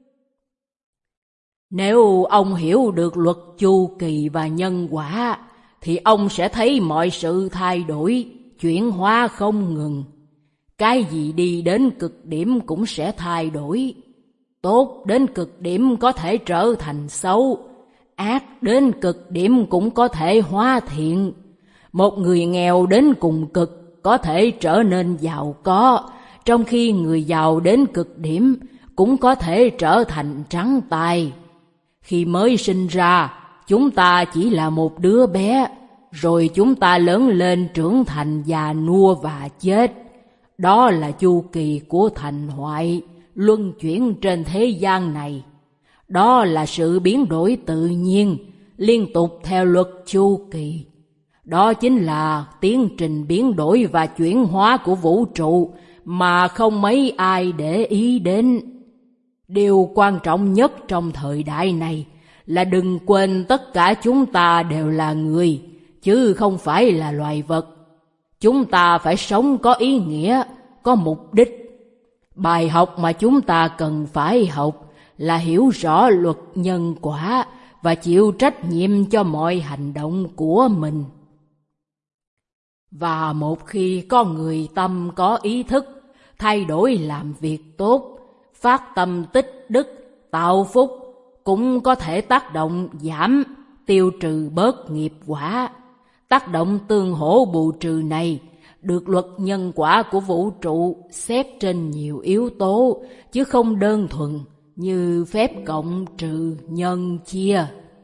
Nếu ông hiểu được luật chu kỳ và nhân quả, thì ông sẽ thấy mọi sự thay đổi, chuyển hóa không ngừng. Cái gì đi đến cực điểm cũng sẽ thay đổi. Tốt đến cực điểm có thể trở thành xấu, ác đến cực điểm cũng có thể hóa thiện. Một người nghèo đến cùng cực có thể trở nên giàu có, trong khi người giàu đến cực điểm cũng có thể trở thành trắng tay. Khi mới sinh ra, chúng ta chỉ là một đứa bé, rồi chúng ta lớn lên trưởng thành già nua và chết. Đó là chu kỳ của thành hoại, luân chuyển trên thế gian này. Đó là sự biến đổi tự nhiên, liên tục theo luật chu kỳ. Đó chính là tiến trình biến đổi và chuyển hóa của vũ trụ mà không mấy ai để ý đến. Điều quan trọng nhất trong thời đại này là đừng quên tất cả chúng ta đều là người, chứ không phải là loài vật. Chúng ta phải sống có ý nghĩa, có mục đích. Bài học mà chúng ta cần phải học là hiểu rõ luật nhân quả và chịu trách nhiệm cho mọi hành động của mình. Và một khi con người tâm có ý thức, thay đổi làm việc tốt, phát tâm tích đức, tạo phúc, cũng có thể tác động giảm, tiêu trừ bớt nghiệp quả. Tác động tương hỗ bù trừ này được luật nhân quả của vũ trụ xét trên nhiều yếu tố, chứ không đơn thuần như phép cộng trừ nhân chia.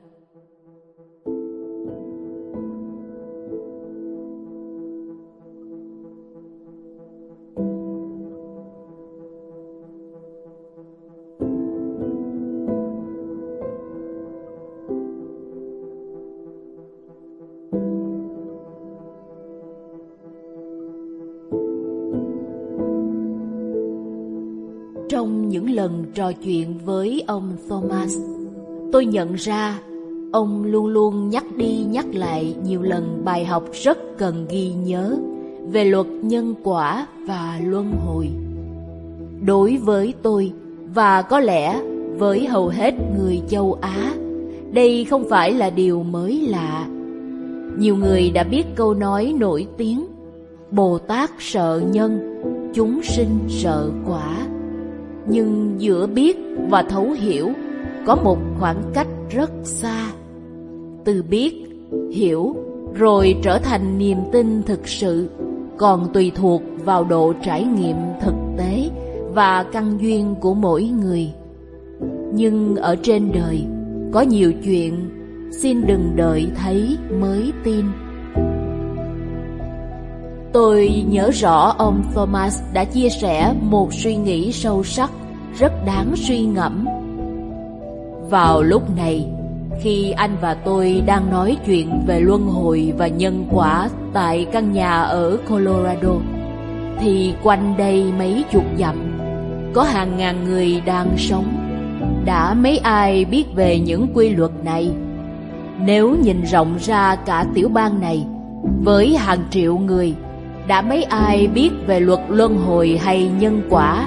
Trong những lần trò chuyện với ông Thomas, tôi nhận ra ông luôn luôn nhắc đi nhắc lại nhiều lần bài học rất cần ghi nhớ về luật nhân quả và luân hồi. Đối với tôi, và có lẽ với hầu hết người châu Á, đây không phải là điều mới lạ. Nhiều người đã biết câu nói nổi tiếng: Bồ Tát sợ nhân, chúng sinh sợ quả. Nhưng giữa biết và thấu hiểu có một khoảng cách rất xa. Từ biết, hiểu rồi trở thành niềm tin thực sự còn tùy thuộc vào độ trải nghiệm thực tế và căn duyên của mỗi người. Nhưng ở trên đời có nhiều chuyện xin đừng đợi thấy mới tin. Tôi nhớ rõ ông Thomas đã chia sẻ một suy nghĩ sâu sắc, rất đáng suy ngẫm. Vào lúc này, khi anh và tôi đang nói chuyện về luân hồi và nhân quả tại căn nhà ở Colorado, thì quanh đây mấy chục dặm có hàng ngàn người đang sống. Đã mấy ai biết về những quy luật này? Nếu nhìn rộng ra cả tiểu bang này, với hàng triệu người, đã mấy ai biết về luật luân hồi hay nhân quả?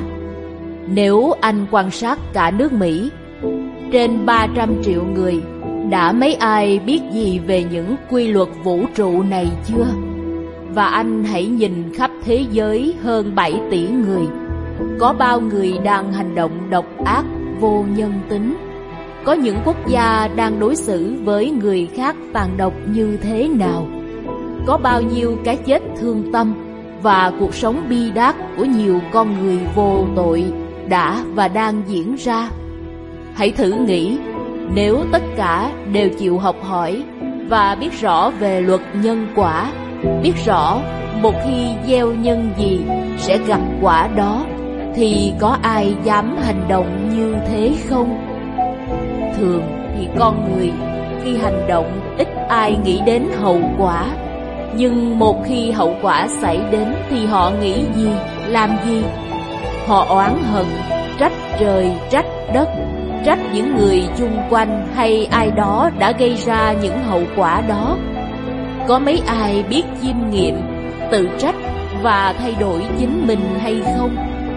Nếu anh quan sát cả nước Mỹ, trên 300 triệu người, đã mấy ai biết gì về những quy luật vũ trụ này chưa? Và anh hãy nhìn khắp thế giới hơn 7 tỷ người, có bao người đang hành động độc ác, vô nhân tính? Có những quốc gia đang đối xử với người khác tàn độc như thế nào? Có bao nhiêu cái chết thương tâm và cuộc sống bi đát của nhiều con người vô tội đã và đang diễn ra? Hãy thử nghĩ, nếu tất cả đều chịu học hỏi và biết rõ về luật nhân quả, biết rõ một khi gieo nhân gì sẽ gặp quả đó, thì có ai dám hành động như thế không? Thường thì con người khi hành động ít ai nghĩ đến hậu quả. Nhưng một khi hậu quả xảy đến thì họ nghĩ gì, làm gì? Họ oán hận, trách trời, trách đất, trách những người chung quanh hay ai đó đã gây ra những hậu quả đó. Có mấy ai biết chiêm nghiệm, tự trách và thay đổi chính mình hay không?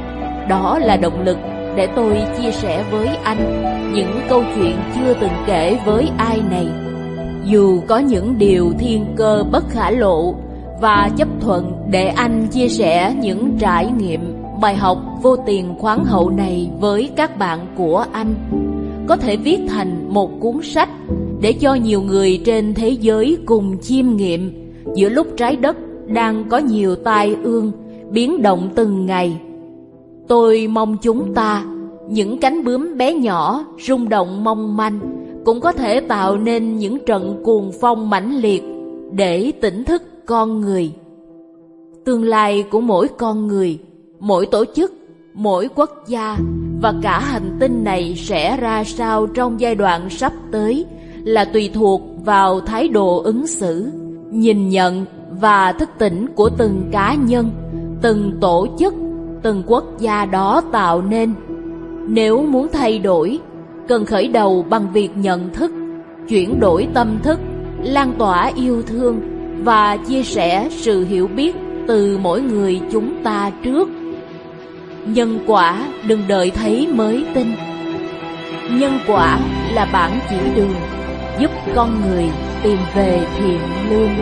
Đó là động lực để tôi chia sẻ với anh những câu chuyện chưa từng kể với ai này. Dù có những điều thiên cơ bất khả lộ, và chấp thuận để anh chia sẻ những trải nghiệm, bài học vô tiền khoáng hậu này với các bạn của anh, có thể viết thành một cuốn sách để cho nhiều người trên thế giới cùng chiêm nghiệm giữa lúc trái đất đang có nhiều tai ương, biến động từng ngày. Tôi mong chúng ta, những cánh bướm bé nhỏ, rung động mong manh, cũng có thể tạo nên những trận cuồng phong mãnh liệt để tỉnh thức con người. Tương lai của mỗi con người, mỗi tổ chức, mỗi quốc gia và cả hành tinh này sẽ ra sao trong giai đoạn sắp tới là tùy thuộc vào thái độ ứng xử, nhìn nhận và thức tỉnh của từng cá nhân, từng tổ chức, từng quốc gia đó tạo nên. Nếu muốn thay đổi, cần khởi đầu bằng việc nhận thức, chuyển đổi tâm thức, lan tỏa yêu thương và chia sẻ sự hiểu biết từ mỗi người chúng ta trước. Nhân quả đừng đợi thấy mới tin. Nhân quả là bản chỉ đường giúp con người tìm về thiện lương.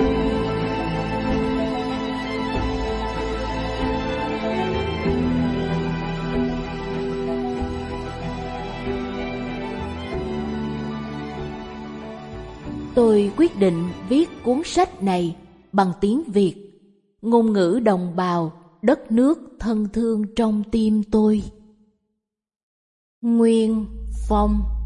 tôi quyết định viết cuốn sách này bằng tiếng Việt, ngôn ngữ đồng bào, đất nước thân thương trong tim tôi. Nguyên Phong.